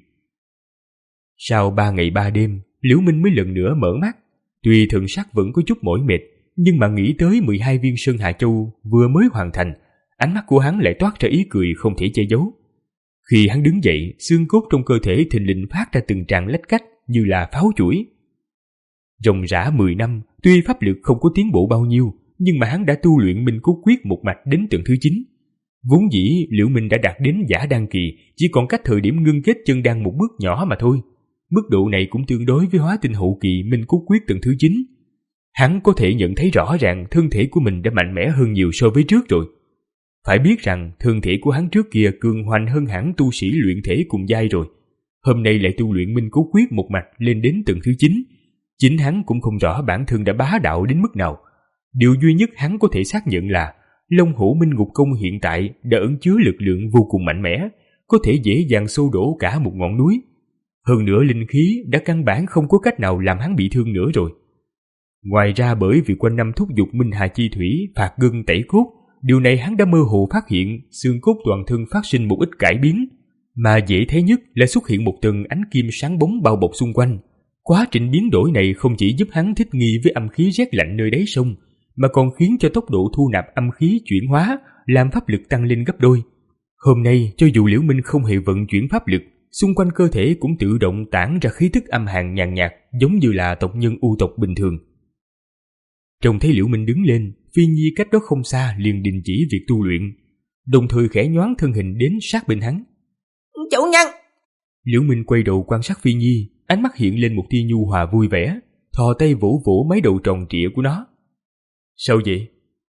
Speaker 2: Sau ba ngày ba đêm, Liễu Minh mới lần nữa mở mắt. Tuy thần sắc vẫn có chút mỏi mệt, nhưng mà nghĩ tới mười hai viên Sơn Hà Châu vừa mới hoàn thành, ánh mắt của hắn lại toát ra ý cười không thể che giấu. Khi hắn đứng dậy, xương cốt trong cơ thể thình lình phát ra từng tràng lách cách như là pháo chuỗi. Ròng rã mười năm, tuy pháp lực không có tiến bộ bao nhiêu, nhưng mà hắn đã tu luyện Minh Cốt Quyết một mạch đến tầng thứ chín. Vốn dĩ Liễu Minh đã đạt đến giả đan kỳ, chỉ còn cách thời điểm ngưng kết chân đan một bước nhỏ mà thôi. Mức độ này cũng tương đối với hóa tinh hậu kỳ Minh Cốt Quyết tầng thứ chín. Hắn có thể nhận thấy rõ ràng thân thể của mình đã mạnh mẽ hơn nhiều so với trước rồi. Phải biết rằng thân thể của hắn trước kia cường hoành hơn hẳn tu sĩ luyện thể cùng giai rồi. Hôm nay lại tu luyện Minh Cốt Quyết một mạch lên đến tầng thứ chín. Chính hắn cũng không rõ bản thân đã bá đạo đến mức nào. Điều duy nhất hắn có thể xác nhận là Long Hổ Minh Ngục Công hiện tại đã ẩn chứa lực lượng vô cùng mạnh mẽ, có thể dễ dàng xô đổ cả một ngọn núi. Hơn nữa linh khí đã căn bản không có cách nào làm hắn bị thương nữa rồi. Ngoài ra bởi vì quanh năm thúc giục Minh Hà Chi Thủy phạt gân tẩy cốt, điều này hắn đã mơ hồ phát hiện xương cốt toàn thân phát sinh một ít cải biến, mà dễ thấy nhất là xuất hiện một tầng ánh kim sáng bóng bao bọc xung quanh. Quá trình biến đổi này không chỉ giúp hắn thích nghi với âm khí rét lạnh nơi đáy sông, mà còn khiến cho tốc độ thu nạp âm khí chuyển hóa, làm pháp lực tăng lên gấp đôi. Hôm nay, cho dù Liễu Minh không hề vận chuyển pháp lực, xung quanh cơ thể cũng tự động tản ra khí tức âm hàn nhàn nhạt, giống như là tộc nhân u tộc bình thường. Trông thấy Liễu Minh đứng lên, Phi Nhi cách đó không xa liền đình chỉ việc tu luyện, đồng thời khẽ nhoáng thân hình đến sát bên hắn.
Speaker 3: Chủ nhân!
Speaker 2: Liễu Minh quay đầu quan sát Phi Nhi, ánh mắt hiện lên một tia nhu hòa vui vẻ, thò tay vỗ vỗ mấy đầu tròn trịa của nó. Sao vậy?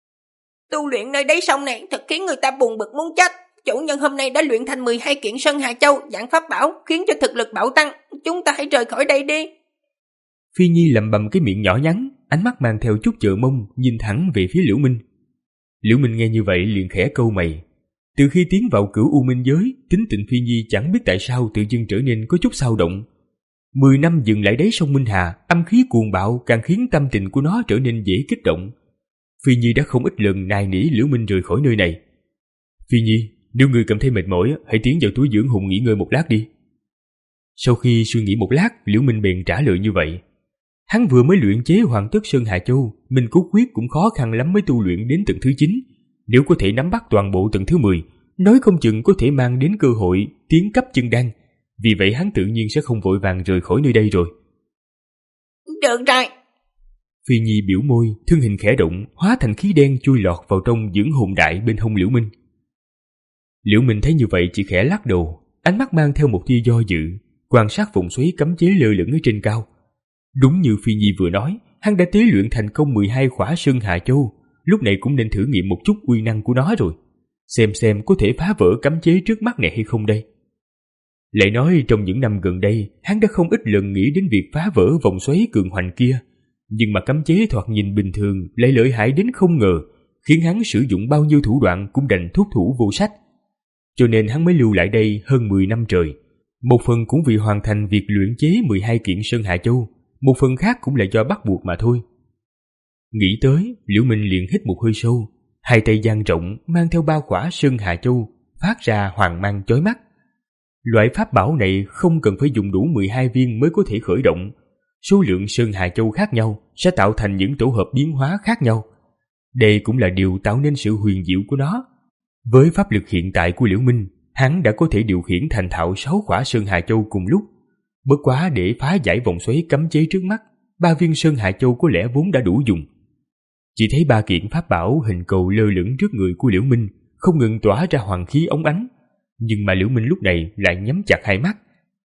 Speaker 3: Tu luyện nơi đáy sông này thật khiến người ta buồn bực muốn chết. Chủ nhân hôm nay đã luyện thành mười hai kiện Sơn Hà Châu dạng pháp bảo, khiến cho thực lực bảo tăng. Chúng ta hãy rời khỏi đây đi.
Speaker 2: Phi Nhi lẩm bẩm cái miệng nhỏ nhắn, ánh mắt mang theo chút chờ mong, nhìn thẳng về phía Liễu Minh. Liễu Minh nghe như vậy liền khẽ cau mày. Từ khi tiến vào cửu u minh giới, tính tình Phi Nhi chẳng biết tại sao tự dưng trở nên có chút xao động. Mười năm dừng lại đáy sông Minh Hà, âm khí cuồng bạo càng khiến tâm tình của nó trở nên dễ kích động. Phi Nhi đã không ít lần nài nỉ Liễu Minh rời khỏi nơi này. Phi Nhi, nếu ngươi cảm thấy mệt mỏi, hãy tiến vào túi dưỡng hùng nghỉ ngơi một lát đi. Sau khi suy nghĩ một lát, Liễu Minh bèn trả lời như vậy. Hắn vừa mới luyện chế hoàn tất Sơn Hà Châu, Minh Cốt Quyết cũng khó khăn lắm mới tu luyện đến tầng thứ chín. Nếu có thể nắm bắt toàn bộ tầng thứ mười, nói không chừng có thể mang đến cơ hội tiến cấp chân đan. Vì vậy hắn tự nhiên sẽ không vội vàng rời khỏi nơi đây rồi.
Speaker 3: Được rồi.
Speaker 2: Phi Nhi biểu môi, thân hình khẽ động, hóa thành khí đen chui lọt vào trong dưỡng hồn đại bên hông Liễu Minh. Liễu Minh thấy như vậy chỉ khẽ lắc đầu, ánh mắt mang theo một tia do dự, quan sát vòng xoáy cấm chế lơ lửng ở trên cao. Đúng như Phi Nhi vừa nói, hắn đã tế luyện thành công mười hai khỏa Sơn Hà Châu, lúc này cũng nên thử nghiệm một chút uy năng của nó rồi, xem xem có thể phá vỡ cấm chế trước mắt này hay không đây. Lại nói trong những năm gần đây, hắn đã không ít lần nghĩ đến việc phá vỡ vòng xoáy cường hoành kia, nhưng mà cấm chế thoạt nhìn bình thường lại lợi hại đến không ngờ, khiến hắn sử dụng bao nhiêu thủ đoạn cũng đành thúc thủ vô sách. Cho nên hắn mới lưu lại đây hơn mười năm trời, một phần cũng vì hoàn thành việc luyện chế mười hai kiện Sơn Hà Châu, một phần khác cũng là do bắt buộc mà thôi. Nghĩ tới, Liễu Minh liền hít một hơi sâu, hai tay dang rộng mang theo ba quả Sơn Hà Châu, phát ra hoàng mang chói mắt. Loại pháp bảo này không cần phải dùng đủ mười hai viên mới có thể khởi động. Số lượng Sơn Hà Châu khác nhau sẽ tạo thành những tổ hợp biến hóa khác nhau. Đây cũng là điều tạo nên sự huyền diệu của nó. Với pháp lực hiện tại của Liễu Minh, hắn đã có thể điều khiển thành thạo sáu quả Sơn Hà Châu cùng lúc. Bất quá để phá giải vòng xoáy cấm chế trước mắt, ba viên Sơn Hà Châu có lẽ vốn đã đủ dùng. Chỉ thấy ba kiện pháp bảo hình cầu lơ lửng trước người của Liễu Minh, không ngừng tỏa ra hoàng khí óng ánh. Nhưng mà Liễu Minh lúc này lại nhắm chặt hai mắt,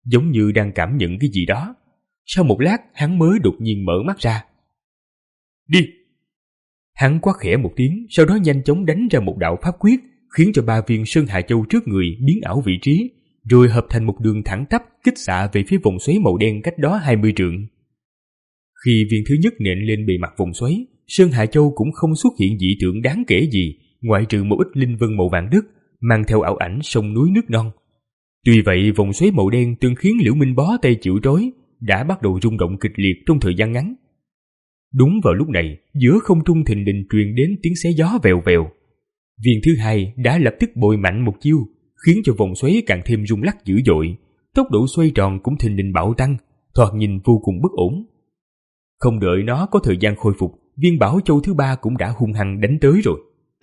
Speaker 2: giống như đang cảm nhận cái gì đó. Sau một lát hắn mới đột nhiên mở mắt ra. Đi! Hắn quát khẽ một tiếng, sau đó nhanh chóng đánh ra một đạo pháp quyết, khiến cho ba viên Sơn Hà Châu trước người biến ảo vị trí, rồi hợp thành một đường thẳng tắp kích xạ về phía vòng xoáy màu đen cách đó hai mươi trượng. Khi viên thứ nhất nện lên bề mặt vòng xoáy, Sơn Hà Châu cũng không xuất hiện dị tượng đáng kể gì, ngoại trừ một ít linh vân màu vàng đất mang theo ảo ảnh sông núi nước non. Tuy vậy, vòng xoáy màu đen từng khiến Liễu Minh bó tay chịu trói đã bắt đầu rung động kịch liệt trong thời gian ngắn. Đúng vào lúc này, giữa không trung thình lình truyền đến tiếng xé gió vèo vèo. Viên thứ hai đã lập tức bội mạnh một chiêu, khiến cho vòng xoáy càng thêm rung lắc dữ dội, tốc độ xoay tròn cũng thình lình bạo tăng, thoạt nhìn vô cùng bất ổn. Không đợi nó có thời gian khôi phục, viên Bảo Châu thứ ba cũng đã hung hăng đánh tới rồi.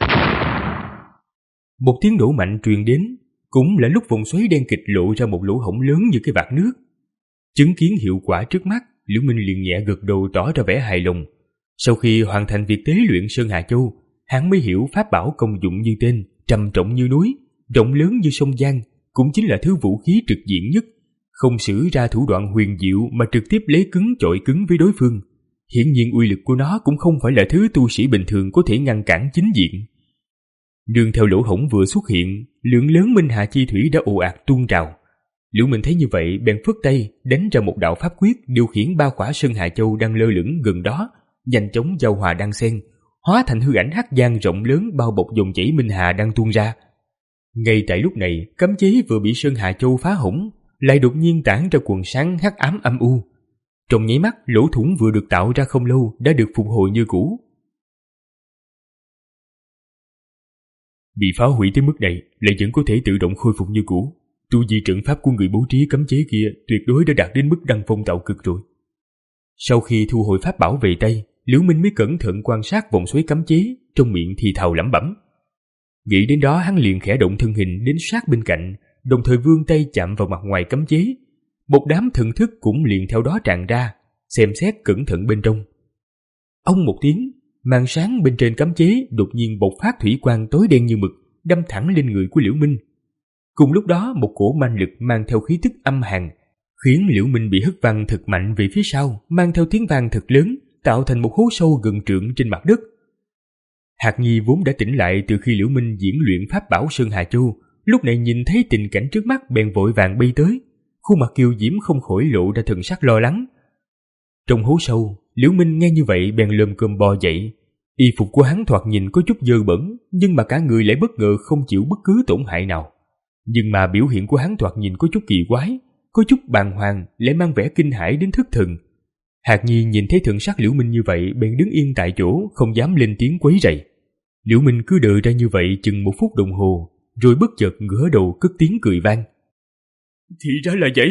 Speaker 2: Một tiếng nổ mạnh truyền đến, cũng là lúc vòng xoáy đen kịch lộ ra một lỗ hổng lớn như cái vạc nước. Chứng kiến hiệu quả trước mắt, Liễu Minh liền nhẹ gật đầu tỏ ra vẻ hài lòng. Sau khi hoàn thành việc tế luyện Sơn Hà Châu, hắn mới hiểu pháp bảo công dụng như tên, trầm trọng như núi, rộng lớn như sông Giang, cũng chính là thứ vũ khí trực diện nhất, không sử ra thủ đoạn huyền diệu mà trực tiếp lấy cứng chọi cứng với đối phương. Hiển nhiên uy lực của nó cũng không phải là thứ tu sĩ bình thường có thể ngăn cản chính diện. Đường theo lỗ hổng vừa xuất hiện, lượng lớn Minh Hà chi thủy đã ồ ạt tuôn trào. Liễu Minh thấy như vậy bèn phất tay đánh ra một đạo pháp quyết, điều khiển ba quả Sơn Hà Châu đang lơ lửng gần đó, nhanh chóng giao hòa đan xen, hóa thành hư ảnh hắc giang rộng lớn bao bọc dòng chảy Minh Hà đang tuôn ra. Ngay tại lúc này, cấm chế vừa bị Sơn Hà Châu phá hỏng, lại đột nhiên tản ra quần sáng hắc ám âm u. Trong nháy mắt, lỗ thủng vừa được tạo ra không lâu đã được phục hồi như cũ. Bị phá hủy tới mức này lại vẫn có thể tự động khôi phục như cũ. Tu vi trận pháp của người bố trí cấm chế kia tuyệt đối đã đạt đến mức đăng phong tạo cực rồi. Sau khi thu hồi pháp bảo về tay, Liễu Minh mới cẩn thận quan sát vòng xoáy cấm chế, trong miệng thì thào lẩm bẩm. Nghĩ đến đó, hắn liền khẽ động thân hình đến sát bên cạnh, đồng thời vươn tay chạm vào mặt ngoài cấm chế. Một đám thần thức cũng liền theo đó tràn ra, xem xét cẩn thận bên trong. Ông một tiếng, màn sáng bên trên cấm chế đột nhiên bộc phát thủy quang tối đen như mực, đâm thẳng lên người của Liễu Minh. Cùng lúc đó, một cổ manh lực mang theo khí tức âm hàn, khiến Liễu Minh bị hất văng thật mạnh về phía sau, mang theo tiếng vang thật lớn, tạo thành một hố sâu gần trượng trên mặt đất. Hạc Nhi vốn đã tỉnh lại từ khi Liễu Minh diễn luyện pháp bảo Sơn Hà Châu, lúc này nhìn thấy tình cảnh trước mắt bèn vội vàng bay tới, khuôn mặt kiều diễm không khỏi lộ ra thần sắc lo lắng. Trong hố sâu, Liễu Minh nghe như vậy bèn lồm cồm bò dậy. Y phục của hắn thoạt nhìn có chút dơ bẩn, nhưng mà cả người lại bất ngờ không chịu bất cứ tổn hại nào. Nhưng mà biểu hiện của hắn thoạt nhìn có chút kỳ quái, có chút bàng hoàng, lại mang vẻ kinh hãi đến thất thần. Hạc Nhi nhìn thấy thần sắc Liễu Minh như vậy bèn đứng yên tại chỗ, không dám lên tiếng quấy rầy. Liễu Minh cứ đợi ra như vậy chừng một phút đồng hồ, rồi bất chợt ngửa đầu cất tiếng cười vang. Thì ra là vậy.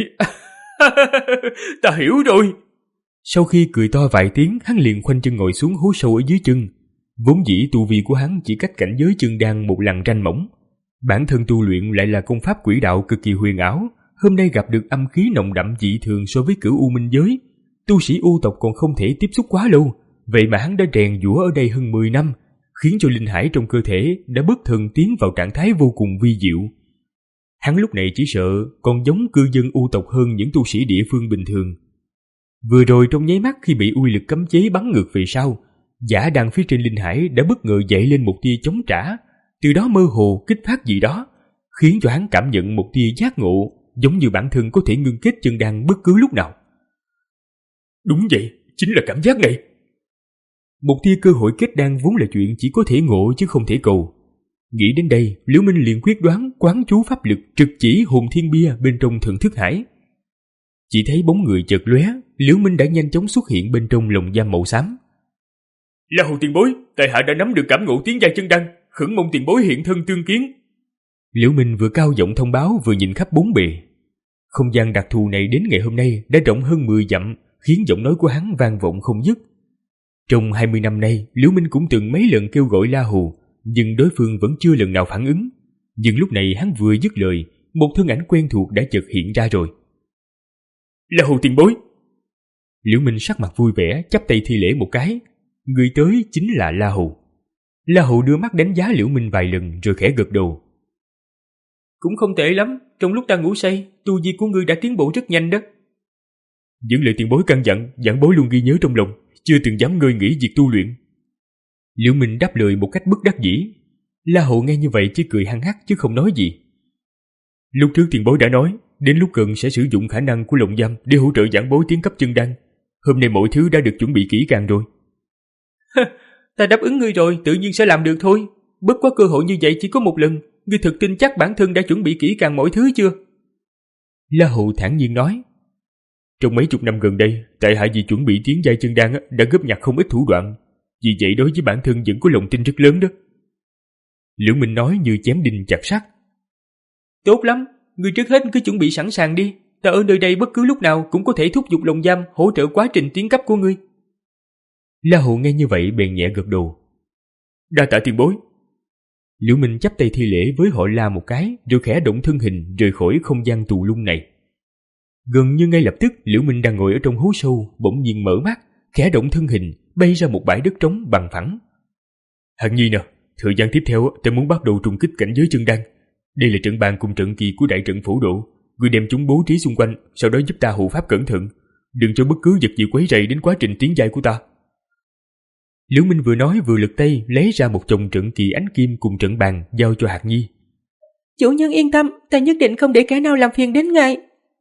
Speaker 2: Ta hiểu rồi. Sau khi cười to vài tiếng, hắn liền khoanh chân ngồi xuống hố sâu ở dưới chân. Vốn dĩ tu vi của hắn chỉ cách cảnh giới chân đan một lằn ranh mỏng. Bản thân tu luyện lại là công pháp quỷ đạo cực kỳ huyền ảo, hôm nay gặp được âm khí nồng đậm dị thường so với cửu u minh giới. Tu sĩ u tộc còn không thể tiếp xúc quá lâu, vậy mà hắn đã rèn giũa ở đây hơn mười năm, khiến cho linh hải trong cơ thể đã bất thần tiến vào trạng thái vô cùng vi diệu. Hắn lúc này chỉ sợ còn giống cư dân u tộc hơn những tu sĩ địa phương bình thường. Vừa rồi trong nháy mắt khi bị uy lực cấm chế bắn ngược về sau, giả đan phía trên linh hải đã bất ngờ dậy lên một tia chống trả, từ đó mơ hồ kích phát gì đó, khiến cho hắn cảm nhận một tia giác ngộ, giống như bản thân có thể ngưng kết chân đan bất cứ lúc nào. Đúng vậy, chính là cảm giác này. Một tia cơ hội kết đan vốn là chuyện chỉ có thể ngộ chứ không thể cầu. Nghĩ đến đây, Liễu Minh liền quyết đoán quán chú pháp lực trực chỉ hồn thiên bia bên trong thần thức hải. Chỉ thấy bóng người chợt lóe, Liễu Minh đã nhanh chóng xuất hiện bên trong lồng giam màu xám. La Hầu tiền bối, tại hạ đã nắm được cảm ngộ tiến giai chân đan, khẩn mong tiền bối hiện thân tương kiến. Liễu Minh vừa cao giọng thông báo vừa nhìn khắp bốn bề. Không gian đặc thù này đến ngày hôm nay đã rộng hơn mười dặm, khiến giọng nói của hắn vang vọng không dứt. Trong hai mươi năm nay, Liễu Minh cũng từng mấy lần kêu gọi La Hầu, nhưng đối phương vẫn chưa lần nào phản ứng. Nhưng lúc này hắn vừa dứt lời, một thân ảnh quen thuộc đã chợt hiện ra rồi. La Hầu tiền bối. Liễu Minh sắc mặt vui vẻ, chắp tay thi lễ một cái. Người tới chính là La Hầu. La Hầu đưa mắt đánh giá Liễu Minh vài lần rồi khẽ gật đầu. Cũng không tệ lắm, trong lúc ta ngủ say, tu vi của ngươi đã tiến bộ rất nhanh đó. Những lời tiền bối căn dặn, giảng bối luôn ghi nhớ trong lòng, chưa từng dám ngơi nghỉ việc tu luyện. Liễu Minh đáp lời một cách bất đắc dĩ. La Hầu nghe như vậy chỉ cười hăng hắc chứ không nói gì. Lúc trước tiền bối đã nói, đến lúc cần sẽ sử dụng khả năng của lồng giam để hỗ trợ giảng bối tiến cấp chân đan. Hôm nay mọi thứ đã được chuẩn bị kỹ càng rồi. Ta đáp ứng ngươi rồi, tự nhiên sẽ làm được thôi. Bất quá cơ hội như vậy chỉ có một lần, ngươi thực tin chắc bản thân đã chuẩn bị kỹ càng mọi thứ chưa? La Hầu thản nhiên nói. Trong mấy chục năm gần đây, tại hạ vì chuẩn bị tiến giai chân đan đã góp nhặt không ít thủ đoạn, vì vậy đối với bản thân vẫn có lòng tin rất lớn đó. Liễu Minh nói như chém đinh chặt sắt. Tốt lắm, ngươi trước hết cứ chuẩn bị sẵn sàng đi, ta ở nơi đây bất cứ lúc nào cũng có thể thúc giục lồng giam hỗ trợ quá trình tiến cấp của ngươi. La Hầu nghe như vậy bèn nhẹ gật đầu. Đa tạ tiền bối. Liễu Minh chắp tay thi lễ với họ La một cái, rồi khẽ động thân hình rời khỏi không gian tù lung này. Gần như ngay lập tức, Liễu Minh đang ngồi ở trong hố sâu bỗng nhiên mở mắt, khẽ động thân hình bay ra một bãi đất trống bằng phẳng. Hạng Nhi nè, thời gian tiếp theo ta muốn bắt đầu trùng kích cảnh giới chân đan. Đây là trận bàn cùng trận kỳ của đại trận phổ độ, ngươi đem chúng bố trí xung quanh, sau đó giúp ta hộ pháp cẩn thận, đừng cho bất cứ vật gì quấy rầy đến quá trình tiến giai của ta. Liễu Minh vừa nói vừa lật tay lấy ra một chồng trận kỳ ánh kim cùng trận bàn giao cho Hạc Nhi.
Speaker 3: Chủ nhân yên tâm, ta nhất định không để kẻ nào làm phiền đến ngài.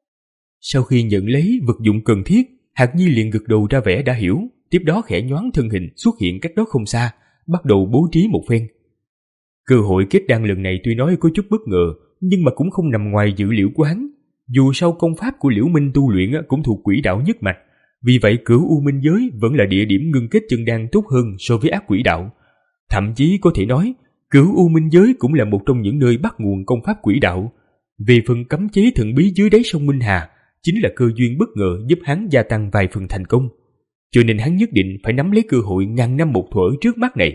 Speaker 2: Sau khi nhận lấy vật dụng cần thiết, Hạc Nhi liền gật đầu ra vẻ đã hiểu, tiếp đó khẽ nhoáng thân hình xuất hiện cách đó không xa, bắt đầu bố trí một phen. Cơ hội kết đan lần này tuy nói có chút bất ngờ, nhưng mà cũng không nằm ngoài dữ liệu của hắn. Dù sao công pháp của Liễu Minh tu luyện cũng thuộc quỷ đạo nhất mạch, vì vậy Cửu U Minh Giới vẫn là địa điểm ngưng kết chân đan tốt hơn so với ác quỷ đạo. Thậm chí có thể nói, Cửu U Minh Giới cũng là một trong những nơi bắt nguồn công pháp quỷ đạo. Về phần cấm chế thần bí dưới đáy sông Minh Hà, chính là cơ duyên bất ngờ giúp hắn gia tăng vài phần thành công. Cho nên hắn nhất định phải nắm lấy cơ hội ngàn năm một thuở trước mắt này.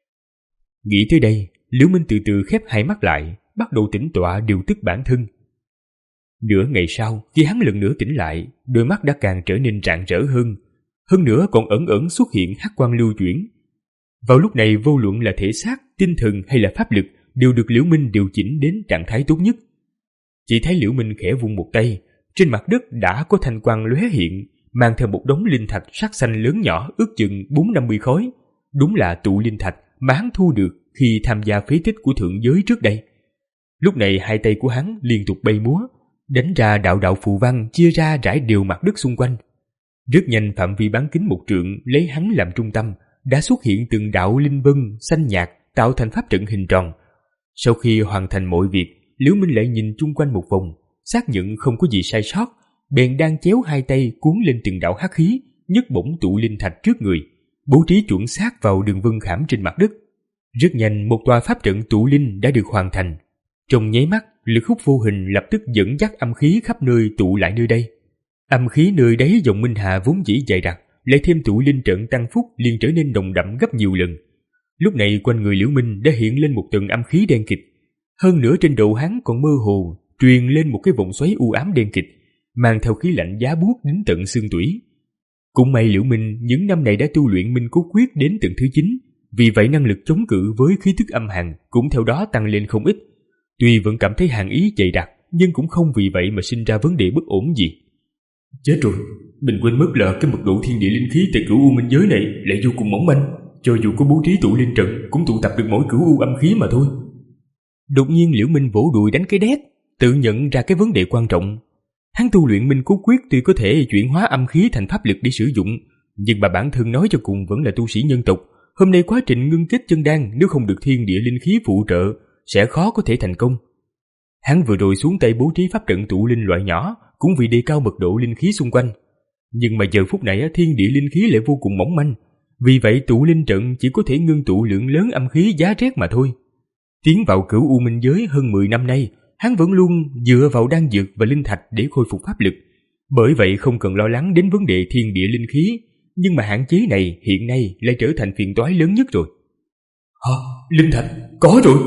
Speaker 2: Nghĩ tới đây, Liễu Minh từ từ khép hai mắt lại, bắt đầu tĩnh tọa điều tức bản thân. Nửa ngày sau, khi hắn lần nữa tỉnh lại, đôi mắt đã càng trở nên rạng rỡ hơn, hơn nữa còn ẩn ẩn xuất hiện hắc quang lưu chuyển. Vào lúc này, vô luận là thể xác, tinh thần hay là pháp lực đều được Liễu Minh điều chỉnh đến trạng thái tốt nhất. Chỉ thấy Liễu Minh khẽ vung một tay, trên mặt đất đã có thanh quang lóe hiện, mang theo một đống linh thạch sắc xanh lớn nhỏ ước chừng bốn năm mươi khối. Đúng là tụ linh thạch mà hắn thu được khi tham gia phế tích của thượng giới trước đây. Lúc này hai tay của hắn liên tục bay múa, đánh ra đạo đạo phù văn chia ra rải đều mặt đất xung quanh. Rất nhanh phạm vi bán kính một trượng lấy hắn làm trung tâm, đã xuất hiện từng đạo linh vân xanh nhạt tạo thành pháp trận hình tròn. Sau khi hoàn thành mọi việc, Liễu Minh lại nhìn chung quanh một vòng, xác nhận không có gì sai sót, bèn đang chéo hai tay cuốn lên từng đạo hắc khí, nhấc bổng tụ linh thạch trước người, bố trí chuẩn xác vào đường vân khảm trên mặt đất. Rất nhanh một tòa pháp trận tụ linh đã được hoàn thành. Trong nháy mắt, lực hút vô hình lập tức dẫn dắt âm khí khắp nơi tụ lại nơi đây. Âm khí nơi đáy dòng Minh Hà vốn dĩ dày đặc, lại thêm tụ linh trận tăng phúc liền trở nên nồng đậm gấp nhiều lần. Lúc này quanh người Liễu Minh đã hiện lên một tầng âm khí đen kịt, hơn nữa trên đầu hắn còn mơ hồ truyền lên một cái vòng xoáy u ám đen kịt, mang theo khí lạnh giá buốt đến tận xương tủy. Cũng may Liễu Minh những năm này đã tu luyện Minh Cốt Quyết đến tầng thứ chín, vì vậy năng lực chống cự với khí tức âm hàn cũng theo đó tăng lên không ít. Tuy vẫn cảm thấy hàn ý dày đặc, nhưng cũng không vì vậy mà sinh ra vấn đề bất ổn gì. Chết rồi, mình quên mất là cái mật độ thiên địa linh khí tại Cửu U Minh Giới này lại vô cùng mỏng manh, cho dù có bố trí tụ linh trận cũng tụ tập được mỗi cửu u âm khí mà thôi. Đột nhiên Liễu Minh vỗ đùi đánh cái đét, tự nhận ra cái vấn đề quan trọng. Hắn tu luyện Minh Cốt Quyết tuy có thể chuyển hóa âm khí thành pháp lực để sử dụng, nhưng mà bản thân nói cho cùng vẫn là tu sĩ nhân tộc. Hôm nay quá trình ngưng kết chân đan nếu không được thiên địa linh khí phụ trợ sẽ khó có thể thành công. Hắn vừa rồi xuống tay bố trí pháp trận tụ linh loại nhỏ cũng vì đề cao mật độ linh khí xung quanh, nhưng mà giờ phút này thiên địa linh khí lại vô cùng mỏng manh, vì vậy tụ linh trận chỉ có thể ngưng tụ lượng lớn âm khí giá rét mà thôi. Tiến vào Cửu U Minh Giới hơn mười năm nay, hắn vẫn luôn dựa vào đan dược và linh thạch để khôi phục pháp lực, bởi vậy không cần lo lắng đến vấn đề thiên địa linh khí. Nhưng mà hạn chế này hiện nay lại trở thành phiền toái lớn nhất rồi. Hả? Linh thạch? Có rồi!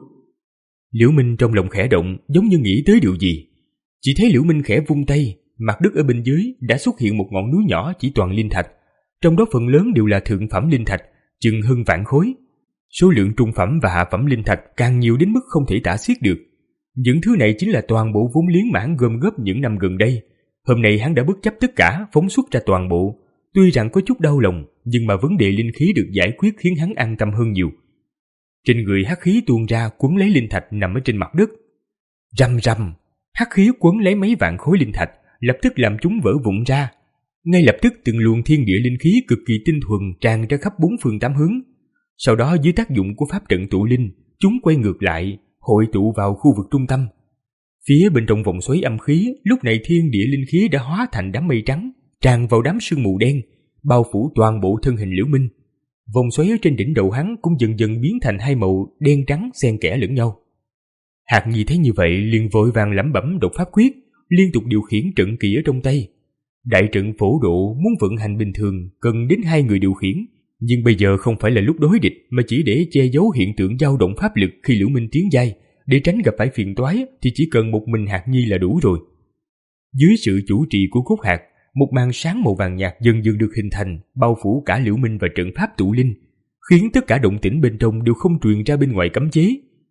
Speaker 2: Liễu Minh trong lòng khẽ động, giống như nghĩ tới điều gì. Chỉ thấy Liễu Minh khẽ vung tay, mặt đất ở bên dưới đã xuất hiện một ngọn núi nhỏ chỉ toàn linh thạch, trong đó phần lớn đều là thượng phẩm linh thạch, chừng hơn vạn khối. Số lượng trung phẩm và hạ phẩm linh thạch càng nhiều đến mức không thể tả xiết được. Những thứ này chính là toàn bộ vốn liếng mà hắn gom góp những năm gần đây. Hôm nay hắn đã bất chấp tất cả phóng xuất ra toàn bộ. Tuy rằng có chút đau lòng, nhưng mà vấn đề linh khí được giải quyết khiến hắn an tâm hơn nhiều. Trên người hắc khí tuôn ra quấn lấy linh thạch nằm ở trên mặt đất. Rầm rầm, hắc khí quấn lấy mấy vạn khối linh thạch, lập tức làm chúng vỡ vụn ra. Ngay lập tức từng luồng thiên địa linh khí cực kỳ tinh thuần tràn ra khắp bốn phương tám hướng. Sau đó dưới tác dụng của pháp trận tụ linh, chúng quay ngược lại, hội tụ vào khu vực trung tâm. Phía bên trong vòng xoáy âm khí, lúc này thiên địa linh khí đã hóa thành đám mây trắng, tràn vào đám sương mù đen, bao phủ toàn bộ thân hình Liễu Minh. Vòng xoáy ở trên đỉnh đầu hắn cũng dần dần biến thành hai màu đen trắng xen kẽ lẫn nhau. Hạc Nhi thấy như vậy liền vội vàng lẩm bẩm độc pháp quyết, liên tục điều khiển trận kỳ ở trong tay. Đại trận phổ độ muốn vận hành bình thường cần đến hai người điều khiển, nhưng bây giờ không phải là lúc đối địch mà chỉ để che giấu hiện tượng dao động pháp lực khi Liễu Minh tiến giai, để tránh gặp phải phiền toái thì chỉ cần một mình Hạc Nhi là đủ rồi. Dưới sự chủ trì của Cốt Hạc, một màn sáng màu vàng nhạt dần dần được hình thành, bao phủ cả Liễu Minh và trận pháp tụ linh, khiến tất cả động tĩnh bên trong đều không truyền ra bên ngoài cấm chế.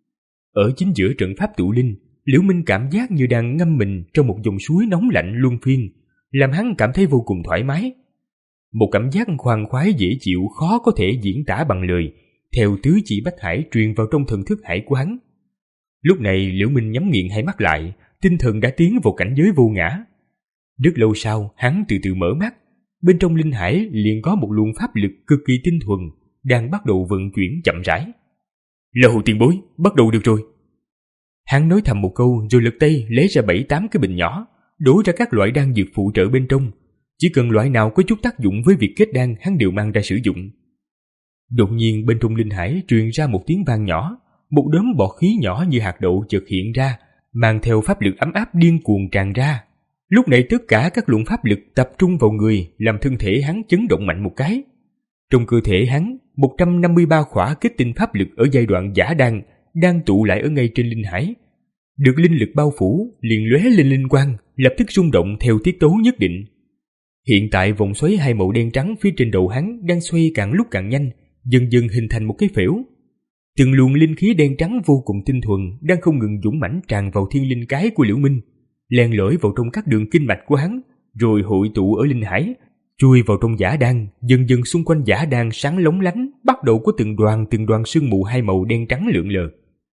Speaker 2: Ở chính giữa trận pháp tụ linh, Liễu Minh cảm giác như đang ngâm mình trong một dòng suối nóng lạnh luân phiên, làm hắn cảm thấy vô cùng thoải mái. Một cảm giác khoan khoái dễ chịu khó có thể diễn tả bằng lời, theo tứ chỉ bách hải truyền vào trong thần thức hải của hắn. Lúc này Liễu Minh nhắm nghiền hai mắt lại, tinh thần đã tiến vào cảnh giới vô ngã. Rất lâu sau, hắn từ từ mở mắt, bên trong linh hải liền có một luồng pháp lực cực kỳ tinh thuần đang bắt đầu vận chuyển chậm rãi. Là Hồ tiền bối, bắt đầu được rồi. Hắn nói thầm một câu rồi lật tay lấy ra bảy tám cái bình nhỏ, đổ ra các loại đan dược phụ trợ bên trong. Chỉ cần loại nào có chút tác dụng với việc kết đan hắn đều mang ra sử dụng. Đột nhiên bên trong linh hải truyền ra một tiếng vang nhỏ, một đốm bọt khí nhỏ như hạt đậu chợt hiện ra, mang theo pháp lực ấm áp điên cuồng tràn ra. Lúc này tất cả các luồng pháp lực tập trung vào người, làm thân thể hắn chấn động mạnh một cái. Trong cơ thể hắn, một trăm năm mươi ba khỏa kết tinh pháp lực ở giai đoạn giả đan đang tụ lại ở ngay trên linh hải. Được linh lực bao phủ, liền lóe lên linh quang, lập tức rung động theo tiết tấu nhất định. Hiện tại vòng xoáy hai màu đen trắng phía trên đầu hắn đang xoay càng lúc càng nhanh, dần dần hình thành một cái phễu. Từng luồng linh khí đen trắng vô cùng tinh thuần đang không ngừng dũng mãnh tràn vào thiên linh cái của Liễu Minh, len lỏi vào trong các đường kinh mạch của hắn, rồi hội tụ ở linh hải, chui vào trong giả đan. Dần dần xung quanh giả đan sáng lóng lánh, bắt đầu có từng đoàn từng đoàn sương mù hai màu đen trắng lượn lờ.